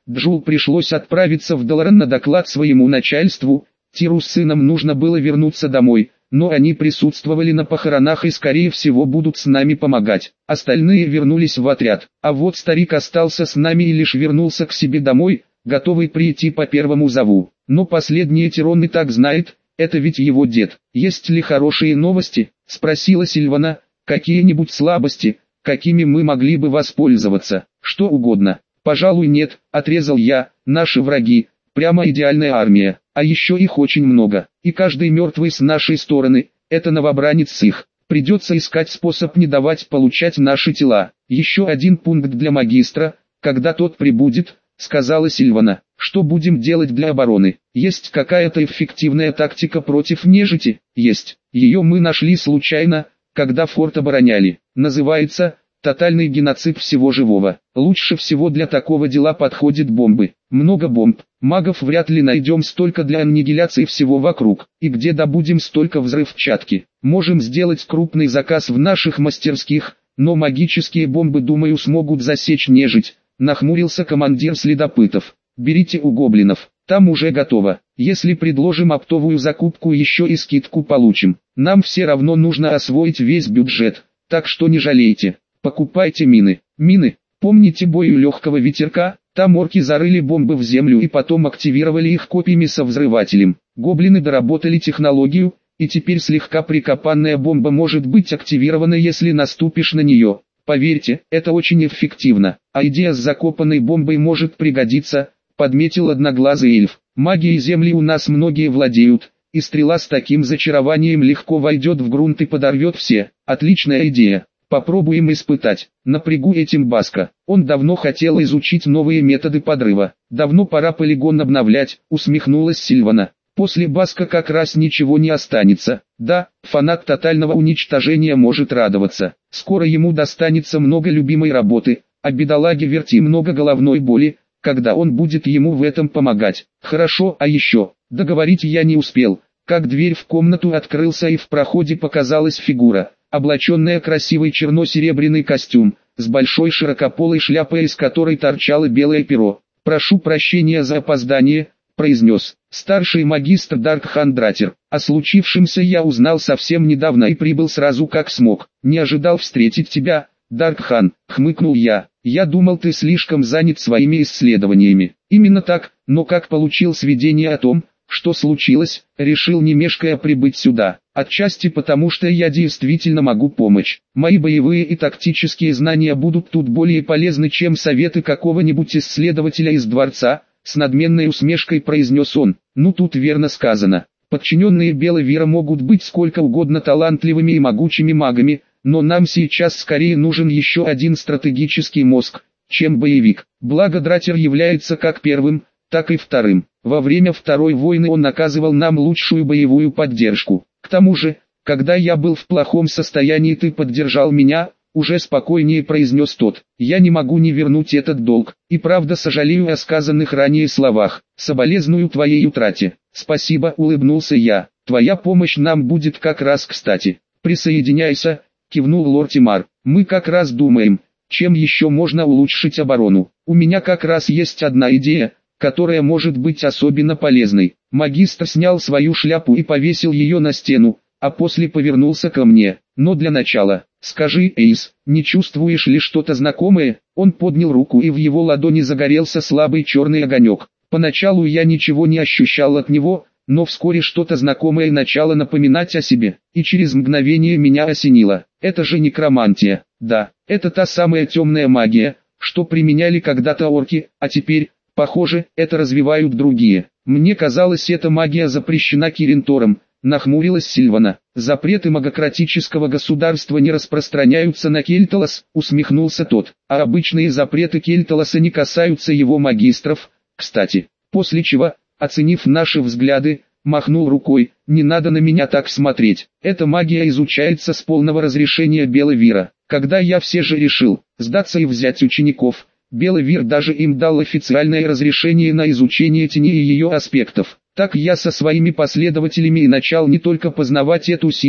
Джул пришлось отправиться в Долоран на доклад своему начальству. Тиру с сыном нужно было вернуться домой, но они присутствовали на похоронах и скорее всего будут с нами помогать. Остальные вернулись в отряд, а вот старик остался с нами и лишь вернулся к себе домой, готовый прийти по первому зову. Но последнее Тирон и так знает, это ведь его дед. Есть ли хорошие новости? Спросила Сильвана. Какие-нибудь слабости, какими мы могли бы воспользоваться? Что угодно. Пожалуй нет, отрезал я. Наши враги, прямо идеальная армия, а еще их очень много. И каждый мертвый с нашей стороны, это новобранец с их. Придется искать способ не давать получать наши тела. Еще один пункт для магистра, когда тот прибудет, сказала Сильвана. Что будем делать для обороны? Есть какая-то эффективная тактика против нежити? Есть. Ее мы нашли случайно, когда форт обороняли. Называется «Тотальный геноцид всего живого». Лучше всего для такого дела подходят бомбы. Много бомб. Магов вряд ли найдем столько для аннигиляции всего вокруг. И где добудем столько взрывчатки? Можем сделать крупный заказ в наших мастерских, но магические бомбы, думаю, смогут засечь нежить. Нахмурился командир следопытов. Берите у гоблинов, там уже готово. Если предложим оптовую закупку, еще и скидку получим. Нам все равно нужно освоить весь бюджет, так что не жалейте. Покупайте мины. Мины, помните бой у легкого ветерка? Там орки зарыли бомбы в землю и потом активировали их копьями со взрывателем. Гоблины доработали технологию, и теперь слегка прикопанная бомба может быть активирована, если наступишь на нее. Поверьте, это очень эффективно, а идея с закопанной бомбой может пригодиться, подметил одноглазый эльф. Магией земли у нас многие владеют, и стрела с таким зачарованием легко войдет в грунт и подорвет все. Отличная идея. Попробуем испытать. Напрягу этим Баска. Он давно хотел изучить новые методы подрыва. Давно пора полигон обновлять, усмехнулась Сильвана. После Баска как раз ничего не останется. Да, фанат тотального уничтожения может радоваться. Скоро ему достанется много любимой работы, а бедолаге Верти много головной боли, когда он будет ему в этом помогать. Хорошо, а еще, договорить я не успел, как дверь в комнату открылся и в проходе показалась фигура, облаченная красивый черно-серебряный костюм, с большой широкополой шляпой, из которой торчало белое перо. «Прошу прощения за опоздание», — произнес старший магистр Даркхан Дратер. «О случившемся я узнал совсем недавно и прибыл сразу как смог. Не ожидал встретить тебя, Даркхан», — хмыкнул я. «Я думал, ты слишком занят своими исследованиями». «Именно так, но как получил сведения о том, что случилось, решил не мешкая прибыть сюда. Отчасти потому, что я действительно могу помочь. Мои боевые и тактические знания будут тут более полезны, чем советы какого-нибудь исследователя из дворца», — с надменной усмешкой произнес он. «Ну тут верно сказано. Подчиненные Беловира могут быть сколько угодно талантливыми и могучими магами, но нам сейчас скорее нужен еще один стратегический мозг, чем боевик. Благо Дратер является как первым, так и вторым. Во время Второй войны он оказывал нам лучшую боевую поддержку. К тому же, когда я был в плохом состоянии, ты поддержал меня», — уже спокойнее произнес тот. «Я не могу не вернуть этот долг, и правда сожалею о сказанных ранее словах. Соболезную твоей утрате». «Спасибо», — улыбнулся я. «Твоя помощь нам будет как раз кстати. Присоединяйся», — кивнул Лортимар. «Мы как раз думаем, чем еще можно улучшить оборону. У меня как раз есть одна идея, которая может быть особенно полезной». Магистр снял свою шляпу и повесил ее на стену, а после повернулся ко мне. «Но для начала, скажи, Эйс, не чувствуешь ли что-то знакомое?» Он поднял руку, и в его ладони загорелся слабый черный огонек. Поначалу я ничего не ощущал от него, но вскоре что-то знакомое начало напоминать о себе, и через мгновение меня осенило. Это же некромантия. Да, это та самая темная магия, что применяли когда-то орки, а теперь, похоже, это развивают другие. Мне казалось, эта магия запрещена Киринтором, нахмурилась Сильвана. «Запреты магократического государства не распространяются на Кельталос», усмехнулся тот, «а обычные запреты Кельталоса не касаются его магистров, кстати». После чего, оценив наши взгляды, махнул рукой: «Не надо на меня так смотреть. Эта магия изучается с полного разрешения Беловира. Когда я все же решил сдаться и взять учеников, Беловир даже им дал официальное разрешение на изучение тени и ее аспектов. Так я со своими последователями и начал не только познавать эту силу,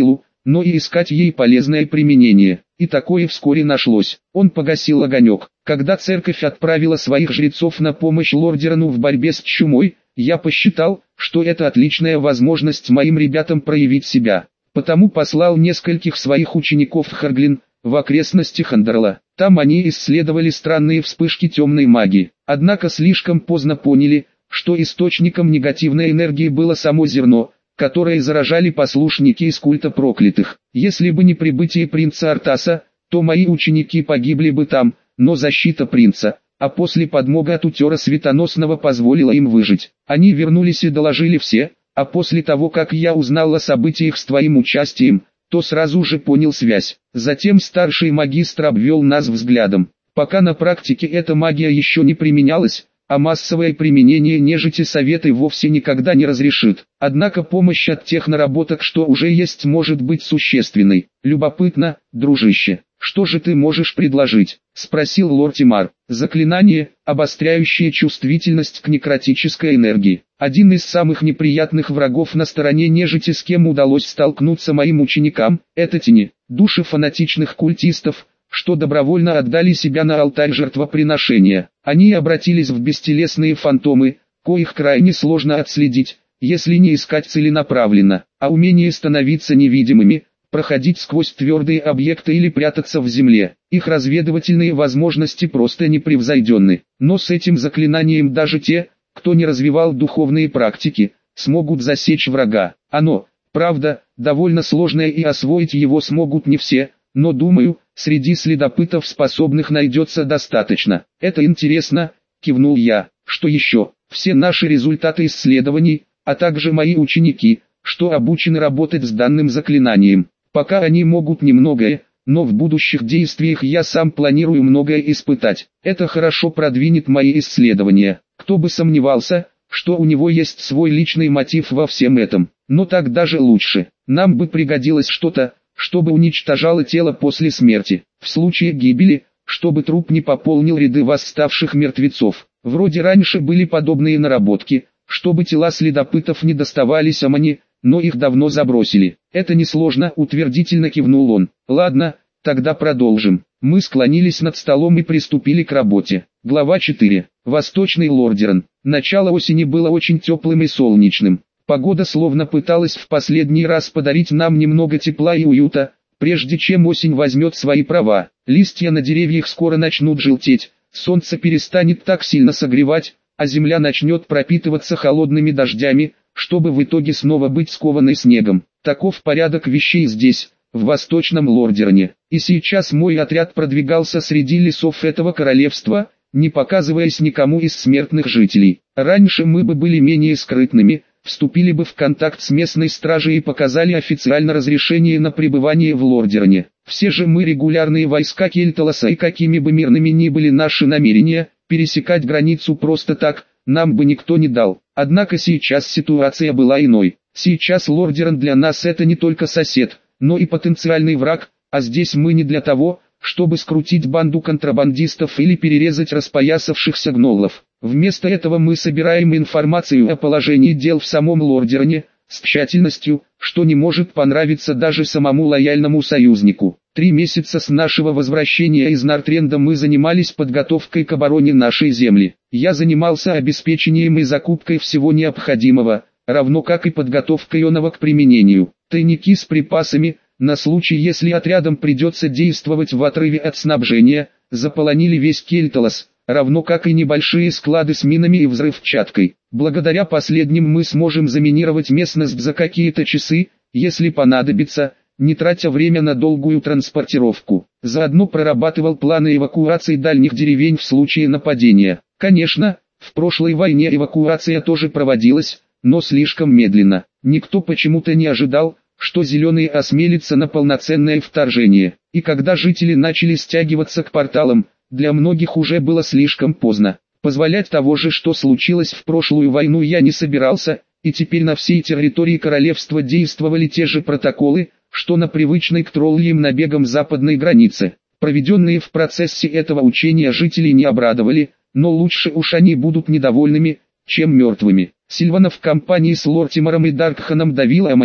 но и искать ей полезное применение. И такое вскоре нашлось. Он погасил огонек. Когда церковь отправила своих жрецов на помощь Лордерону в борьбе с чумой, я посчитал, что это отличная возможность моим ребятам проявить себя. Потому послал нескольких своих учеников в Харглин, в окрестностях Андерла. Там они исследовали странные вспышки темной магии. Однако слишком поздно поняли, что источником негативной энергии было само зерно, которое заражали послушники из культа проклятых. Если бы не прибытие принца Артаса, то мои ученики погибли бы там, но защита принца, а после подмога от утера Светоносного позволила им выжить. Они вернулись и доложили все, а после того как я узнал о событиях с твоим участием, то сразу же понял связь. Затем старший магистр обвел нас взглядом. Пока на практике эта магия еще не применялась, а массовое применение нежити советы вовсе никогда не разрешит. Однако помощь от тех наработок, что уже есть, может быть существенной. Любопытно, дружище, что же ты можешь предложить? Спросил Лортимар. Заклинание, обостряющее чувствительность к некротической энергии. Один из самых неприятных врагов на стороне нежити, с кем удалось столкнуться моим ученикам, это тени, души фанатичных культистов, что добровольно отдали себя на алтарь жертвоприношения. Они обратились в бестелесные фантомы, коих крайне сложно отследить, если не искать целенаправленно, а умение становиться невидимыми, проходить сквозь твердые объекты или прятаться в земле. Их разведывательные возможности просто непревзойденны. Но с этим заклинанием даже те, кто не развивал духовные практики, смогут засечь врага. Оно, правда, довольно сложное и освоить его смогут не все, но думаю, среди следопытов способных найдется достаточно. Это интересно, кивнул я. Что еще? Все наши результаты исследований, а также мои ученики, что обучены работать с данным заклинанием. Пока они могут немногое, но в будущих действиях я сам планирую многое испытать. Это хорошо продвинет мои исследования. Кто бы сомневался, что у него есть свой личный мотив во всем этом. Но так даже лучше. Нам бы пригодилось что-то, чтобы уничтожало тело после смерти. В случае гибели, чтобы труп не пополнил ряды восставших мертвецов. Вроде раньше были подобные наработки, чтобы тела следопытов не доставались Амани, но их давно забросили. Это несложно, утвердительно кивнул он. Ладно, тогда продолжим. Мы склонились над столом и приступили к работе. Глава четыре. Восточный Лордерон. Начало осени было очень теплым и солнечным. Погода словно пыталась в последний раз подарить нам немного тепла и уюта, прежде чем осень возьмет свои права. Листья на деревьях скоро начнут желтеть, солнце перестанет так сильно согревать, а земля начнет пропитываться холодными дождями, чтобы в итоге снова быть скованной снегом. Таков порядок вещей здесь, в Восточном Лордероне. И сейчас мой отряд продвигался среди лесов этого королевства, не показываясь никому из смертных жителей. Раньше мы бы были менее скрытными, вступили бы в контакт с местной стражей и показали официально разрешение на пребывание в Лордероне. Все же мы регулярные войска Кельталоса, и какими бы мирными ни были наши намерения, пересекать границу просто так, нам бы никто не дал. Однако сейчас ситуация была иной. Сейчас Лордерон для нас это не только сосед, но и потенциальный враг, а здесь мы не для того, чтобы скрутить банду контрабандистов или перерезать распоясавшихся гноллов. Вместо этого мы собираем информацию о положении дел в самом Лордероне, с тщательностью, что не может понравиться даже самому лояльному союзнику. Три месяца с нашего возвращения из Нартренда мы занимались подготовкой к обороне нашей земли. Я занимался обеспечением и закупкой всего необходимого, равно как и подготовкой оного к применению. Тайники с припасами, на случай если отрядам придется действовать в отрыве от снабжения, заполонили весь Кельталос, равно как и небольшие склады с минами и взрывчаткой. Благодаря последним мы сможем заминировать местность за какие-то часы, если понадобится, не тратя время на долгую транспортировку. Заодно прорабатывал планы эвакуации дальних деревень в случае нападения. Конечно, в прошлой войне эвакуация тоже проводилась, но слишком медленно. Никто почему-то не ожидал, что зеленые осмелятся на полноценное вторжение. И когда жители начали стягиваться к порталам, для многих уже было слишком поздно. Позволять того же, что случилось в прошлую войну, я не собирался, и теперь на всей территории королевства действовали те же протоколы, что на привычной к тролльям набегам западной границы. Проведенные в процессе этого учения жители не обрадовали, но лучше уж они будут недовольными, чем мертвыми. Сильвана в компании с Лортимаром и Даркханом давила Амани,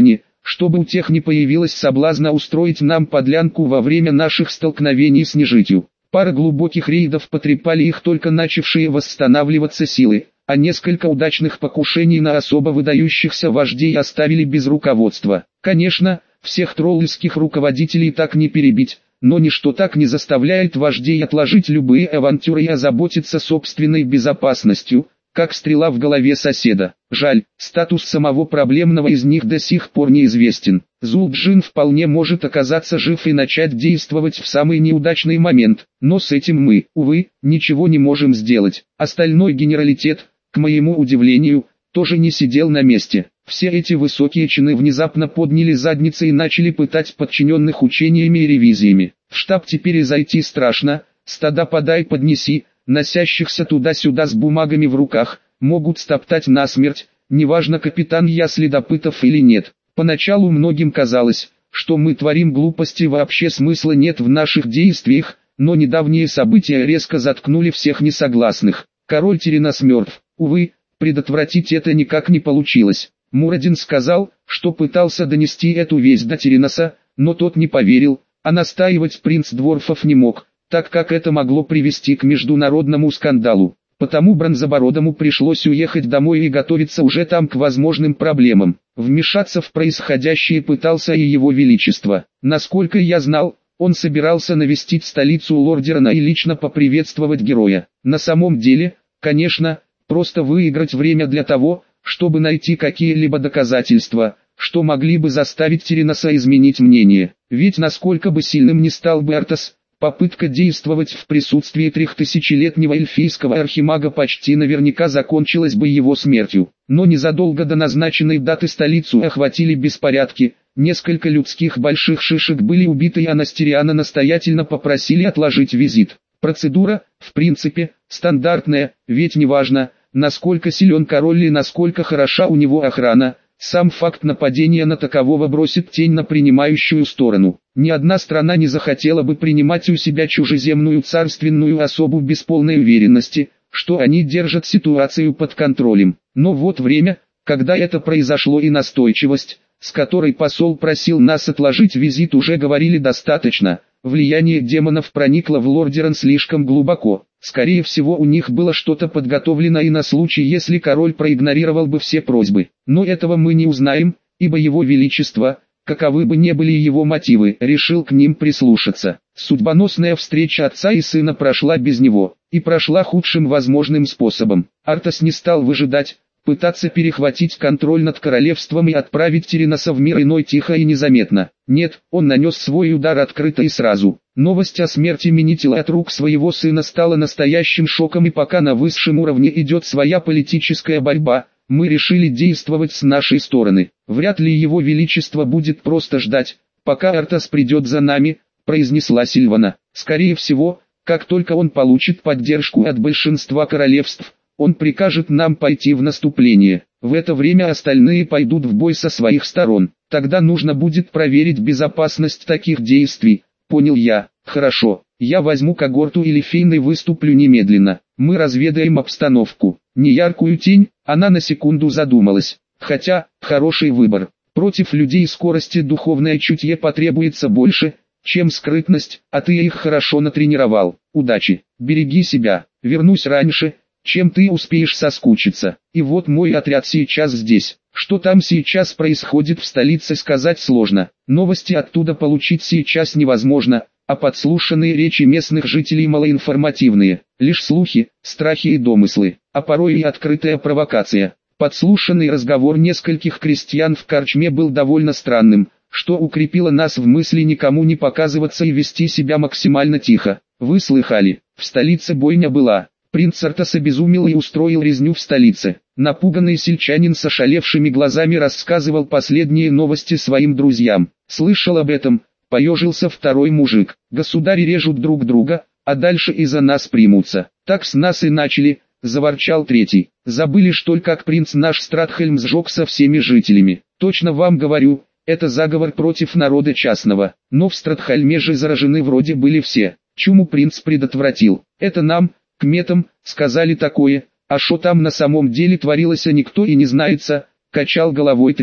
чтобы у тех не появилось соблазна устроить нам подлянку во время наших столкновений с нежитью. Пара глубоких рейдов потрепали их только начавшие восстанавливаться силы, а несколько удачных покушений на особо выдающихся вождей оставили без руководства. Конечно, всех тролльских руководителей так не перебить, но ничто так не заставляет вождей отложить любые авантюры и озаботиться собственной безопасностью, как стрела в голове соседа. Жаль, статус самого проблемного из них до сих пор неизвестен. Зулджин вполне может оказаться жив и начать действовать в самый неудачный момент, но с этим мы, увы, ничего не можем сделать. Остальной генералитет, к моему удивлению, тоже не сидел на месте. Все эти высокие чины внезапно подняли задницы и начали пытать подчиненных учениями и ревизиями. В штаб теперь и зайти страшно, стада подай поднеси, носящихся туда-сюда с бумагами в руках, могут стоптать насмерть, неважно капитан я следопытов или нет. Поначалу многим казалось, что мы творим глупости, вообще смысла нет в наших действиях, но недавние события резко заткнули всех несогласных. Король Теренос мертв, увы, предотвратить это никак не получилось. Мурадин сказал, что пытался донести эту весть до Тереноса, но тот не поверил, а настаивать принц Дворфов не мог, так как это могло привести к международному скандалу. Потому Бронзобородому пришлось уехать домой и готовиться уже там к возможным проблемам. Вмешаться в происходящее пытался и его величество. Насколько я знал, он собирался навестить столицу Лордерана и лично поприветствовать героя. На самом деле, конечно, просто выиграть время для того, чтобы найти какие-либо доказательства, что могли бы заставить Тереноса изменить мнение. Ведь насколько бы сильным ни стал бы Артас, попытка действовать в присутствии трехтысячелетнего эльфийского архимага почти наверняка закончилась бы его смертью. Но незадолго до назначенной даты столицу охватили беспорядки, несколько людских больших шишек были убиты и Анастериана настоятельно попросили отложить визит. Процедура, в принципе, стандартная, ведь неважно, насколько силен король и насколько хороша у него охрана, сам факт нападения на такового бросит тень на принимающую сторону. Ни одна страна не захотела бы принимать у себя чужеземную царственную особу без полной уверенности, что они держат ситуацию под контролем. Но вот время, когда это произошло, и настойчивость, с которой посол просил нас отложить визит, уже говорили достаточно. Влияние демонов проникло в Лордеран слишком глубоко. Скорее всего, у них было что-то подготовлено и на случай, если король проигнорировал бы все просьбы. Но этого мы не узнаем, ибо его величество, каковы бы ни были его мотивы, решил к ним прислушаться. Судьбоносная встреча отца и сына прошла без него, и прошла худшим возможным способом. Артас не стал выжидать, пытаться перехватить контроль над королевством и отправить Тереноса в мир иной тихо и незаметно. Нет, он нанес свой удар открыто и сразу. Новость о смерти Менитила от рук своего сына стала настоящим шоком, и пока на высшем уровне идет своя политическая борьба, мы решили действовать с нашей стороны. Вряд ли его величество будет просто ждать, пока Артас придет за нами, произнесла Сильвана. Скорее всего, как только он получит поддержку от большинства королевств, он прикажет нам пойти в наступление. В это время остальные пойдут в бой со своих сторон. Тогда нужно будет проверить безопасность таких действий. Понял я. Хорошо. Я возьму когорту или фейной выступлю немедленно. Мы разведаем обстановку. Неяркую тень, она на секунду задумалась. Хотя, хороший выбор. Против людей скорости духовное чутье потребуется больше, чем скрытность, а ты их хорошо натренировал. Удачи. Береги себя. Вернусь раньше, чем ты успеешь соскучиться. И вот мой отряд сейчас здесь. Что там сейчас происходит в столице, сказать сложно. Новости оттуда получить сейчас невозможно, а подслушанные речи местных жителей малоинформативные. Лишь слухи, страхи и домыслы, а порой и открытая провокация. Подслушанный разговор нескольких крестьян в корчме был довольно странным, что укрепило нас в мысли никому не показываться и вести себя максимально тихо. Вы слыхали, в столице бойня была. Принц Артас обезумел и устроил резню в столице. Напуганный сельчанин с ошалевшими глазами рассказывал последние новости своим друзьям. Слышал об этом, поежился второй мужик. Государи режут друг друга, а дальше из-за нас примутся. Так с нас и начали, заворчал третий. Забыли, что ли, как принц наш Стратхельм сжег со всеми жителями. Точно вам говорю, это заговор против народа частного. Но в Стратхельме же заражены вроде были все. Чуму принц предотвратил. Это нам, кметам, сказали такое, а что там на самом деле творилось, а никто и не знается, качал головой третий.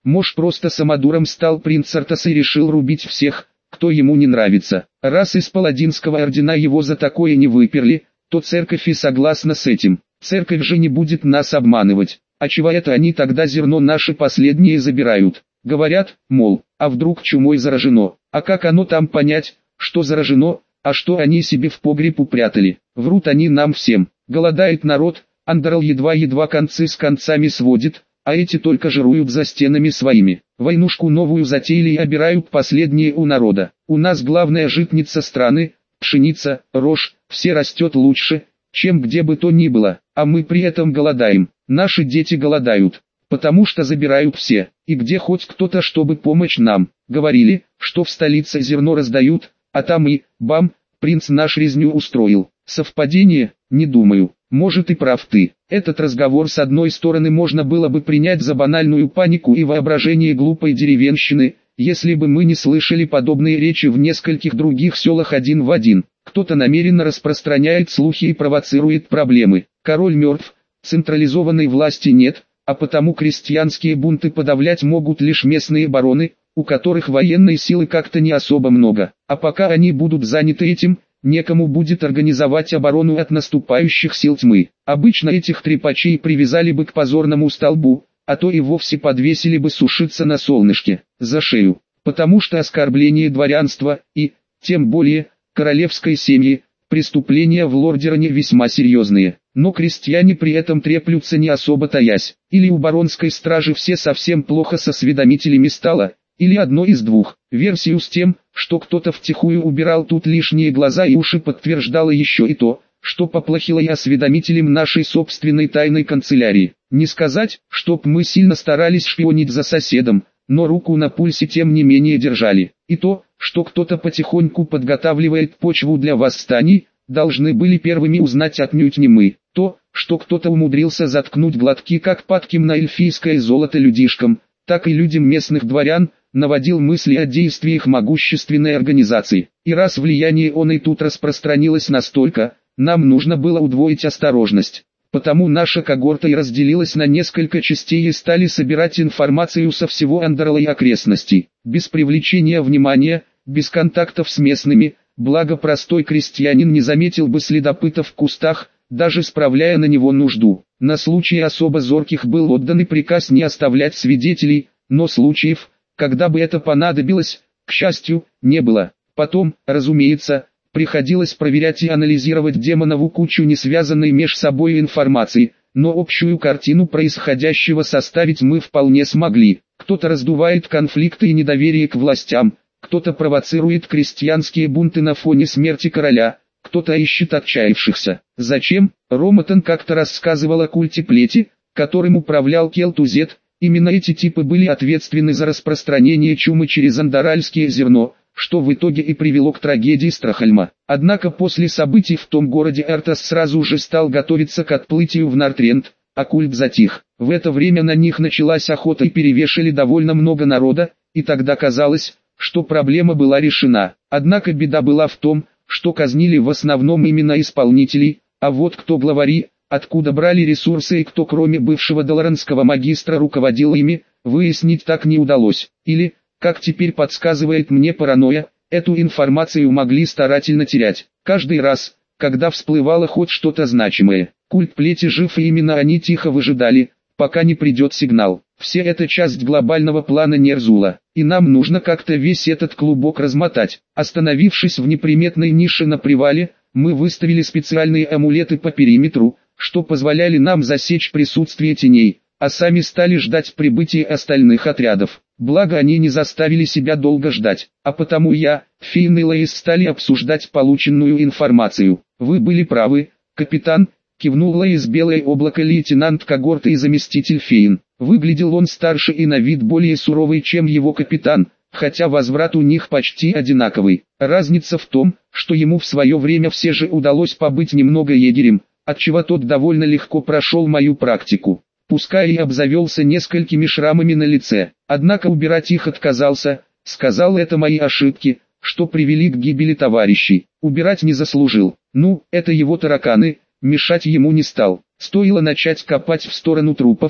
Мож просто самодуром стал принц Артас и решил рубить всех, кто ему не нравится. Раз из паладинского ордена его за такое не выперли, то церковь и согласна с этим. Церковь же не будет нас обманывать. А чего это они тогда зерно наше последнее забирают? Говорят, мол, а вдруг чумой заражено? А как оно там понять, что заражено, а что они себе в погреб упрятали? Врут они нам всем. Голодает народ, Андерл едва-едва концы с концами сводит, а эти только жируют за стенами своими. Войнушку новую затеяли и обирают последние у народа. У нас главная житница страны, пшеница, рожь, все растет лучше, чем где бы то ни было, а мы при этом голодаем. Наши дети голодают, потому что забирают все, и где хоть кто-то, чтобы помочь нам. Говорили, что в столице зерно раздают, а там и, бам, принц наш резню устроил. Совпадение? Не думаю. Может и прав ты. Этот разговор с одной стороны можно было бы принять за банальную панику и воображение глупой деревенщины, если бы мы не слышали подобные речи в нескольких других селах один в один. Кто-то намеренно распространяет слухи и провоцирует проблемы. Король мертв, централизованной власти нет, а потому крестьянские бунты подавлять могут лишь местные бароны, у которых военной силы как-то не особо много. А пока они будут заняты этим, некому будет организовать оборону от наступающих сил тьмы. Обычно этих трепачей привязали бы к позорному столбу, а то и вовсе подвесили бы сушиться на солнышке, за шею. Потому что оскорбление дворянства и, тем более, королевской семьи, преступления в Лордероне весьма серьезные. Но крестьяне при этом треплются не особо таясь. Или у баронской стражи все совсем плохо с осведомителями стало, или одно из двух. Версию с тем, что кто-то втихую убирал тут лишние глаза и уши, подтверждало еще и то, что поплохело и осведомителям нашей собственной тайной канцелярии. Не сказать, чтоб мы сильно старались шпионить за соседом, но руку на пульсе тем не менее держали. И то, что кто-то потихоньку подготавливает почву для восстаний, должны были первыми узнать отнюдь не мы. То, что кто-то умудрился заткнуть глотки как падким на эльфийское золото людишкам, так и людям местных дворян, наводил мысли о действиях могущественной организации. И раз влияние оной тут распространилось настолько, нам нужно было удвоить осторожность. Потому наша когорта и разделилась на несколько частей и стали собирать информацию со всего Андерла и окрестностей. Без привлечения внимания, без контактов с местными, благо простой крестьянин не заметил бы следопыта в кустах, даже справляя на него нужду. На случай особо зорких был отдан приказ не оставлять свидетелей, но случаев, когда бы это понадобилось, к счастью, не было. Потом, разумеется, приходилось проверять и анализировать демонову кучу не связанной меж собой информации, но общую картину происходящего составить мы вполне смогли. Кто-то раздувает конфликты и недоверие к властям, кто-то провоцирует крестьянские бунты на фоне смерти короля, кто-то ищет отчаявшихся. Зачем? Ромотан как-то рассказывал о культе плети, которым управлял Келтузет. Именно эти типы были ответственны за распространение чумы через андоральское зерно, что в итоге и привело к трагедии Страхальма. Однако после событий в том городе Артас сразу же стал готовиться к отплытию в Нортренд, а культ затих. В это время на них началась охота и перевешали довольно много народа, и тогда казалось, что проблема была решена. Однако беда была в том, что казнили в основном именно исполнителей, а вот кто главари, откуда брали ресурсы и кто кроме бывшего долоранского магистра руководил ими, выяснить так не удалось. Или, как теперь подсказывает мне паранойя, эту информацию могли старательно терять. Каждый раз, когда всплывало хоть что-то значимое, культ плети жив, и именно они тихо выжидали, пока не придет сигнал. Все это часть глобального плана Нерзула, и нам нужно как-то весь этот клубок размотать. Остановившись в неприметной нише на привале, мы выставили специальные амулеты по периметру, что позволяли нам засечь присутствие теней, а сами стали ждать прибытия остальных отрядов. Благо они не заставили себя долго ждать, а потому я, Фейн и Лейс стали обсуждать полученную информацию. Вы были правы, капитан, кивнул Лейс. Белое облако, лейтенант когорты и заместитель Фейн. Выглядел он старше и на вид более суровый, чем его капитан, хотя возврат у них почти одинаковый. Разница в том, что ему в свое время все же удалось побыть немного егерем, отчего тот довольно легко прошел мою практику. Пускай и обзавелся несколькими шрамами на лице, однако убирать их отказался, сказал, это мои ошибки, что привели к гибели товарищей. Убирать не заслужил. Ну, это его тараканы, мешать ему не стал. Стоило начать копать в сторону трупов,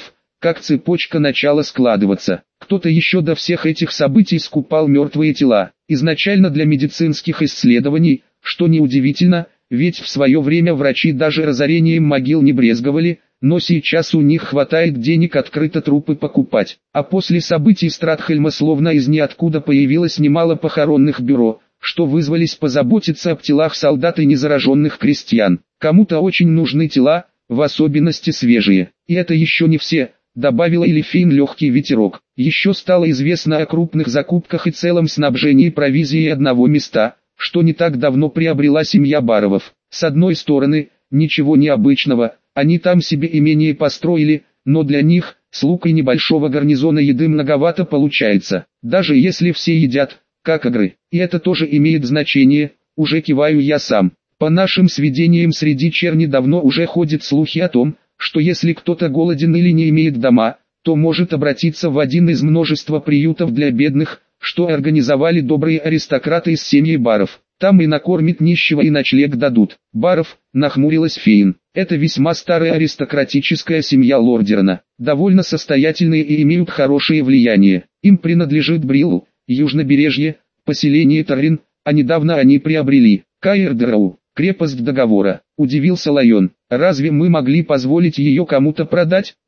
как цепочка начала складываться. Кто-то еще до всех этих событий скупал мертвые тела. Изначально для медицинских исследований, что неудивительно, ведь в свое время врачи даже разорением могил не брезговали, но сейчас у них хватает денег открыто трупы покупать. А после событий Стратхельма словно из ниоткуда появилось немало похоронных бюро, что вызвались позаботиться об телах солдат и незараженных крестьян. Кому-то очень нужны тела, в особенности свежие. И это еще не все, добавила Элифейн легкий ветерок. Еще стало известно о крупных закупках и целом снабжении провизией одного места, что не так давно приобрела семья Баровов. С одной стороны, ничего необычного, они там себе имение построили, но для них, слуг и небольшого гарнизона еды многовато получается. Даже если все едят, как огры, и это тоже имеет значение, уже киваю я сам. По нашим сведениям среди черни давно уже ходят слухи о том, что если кто-то голоден или не имеет дома, то может обратиться в один из множества приютов для бедных, что организовали добрые аристократы из семьи Баров. Там и накормят нищего и ночлег дадут. Баров, нахмурилась Фейн. Это весьма старая аристократическая семья Лордерна, довольно состоятельные и имеют хорошее влияние. Им принадлежит Бриллу, южнобережье, поселение Таррин, а недавно они приобрели Каирдерау, крепость договора. Удивился Лайон. Разве мы могли позволить ее кому-то продать?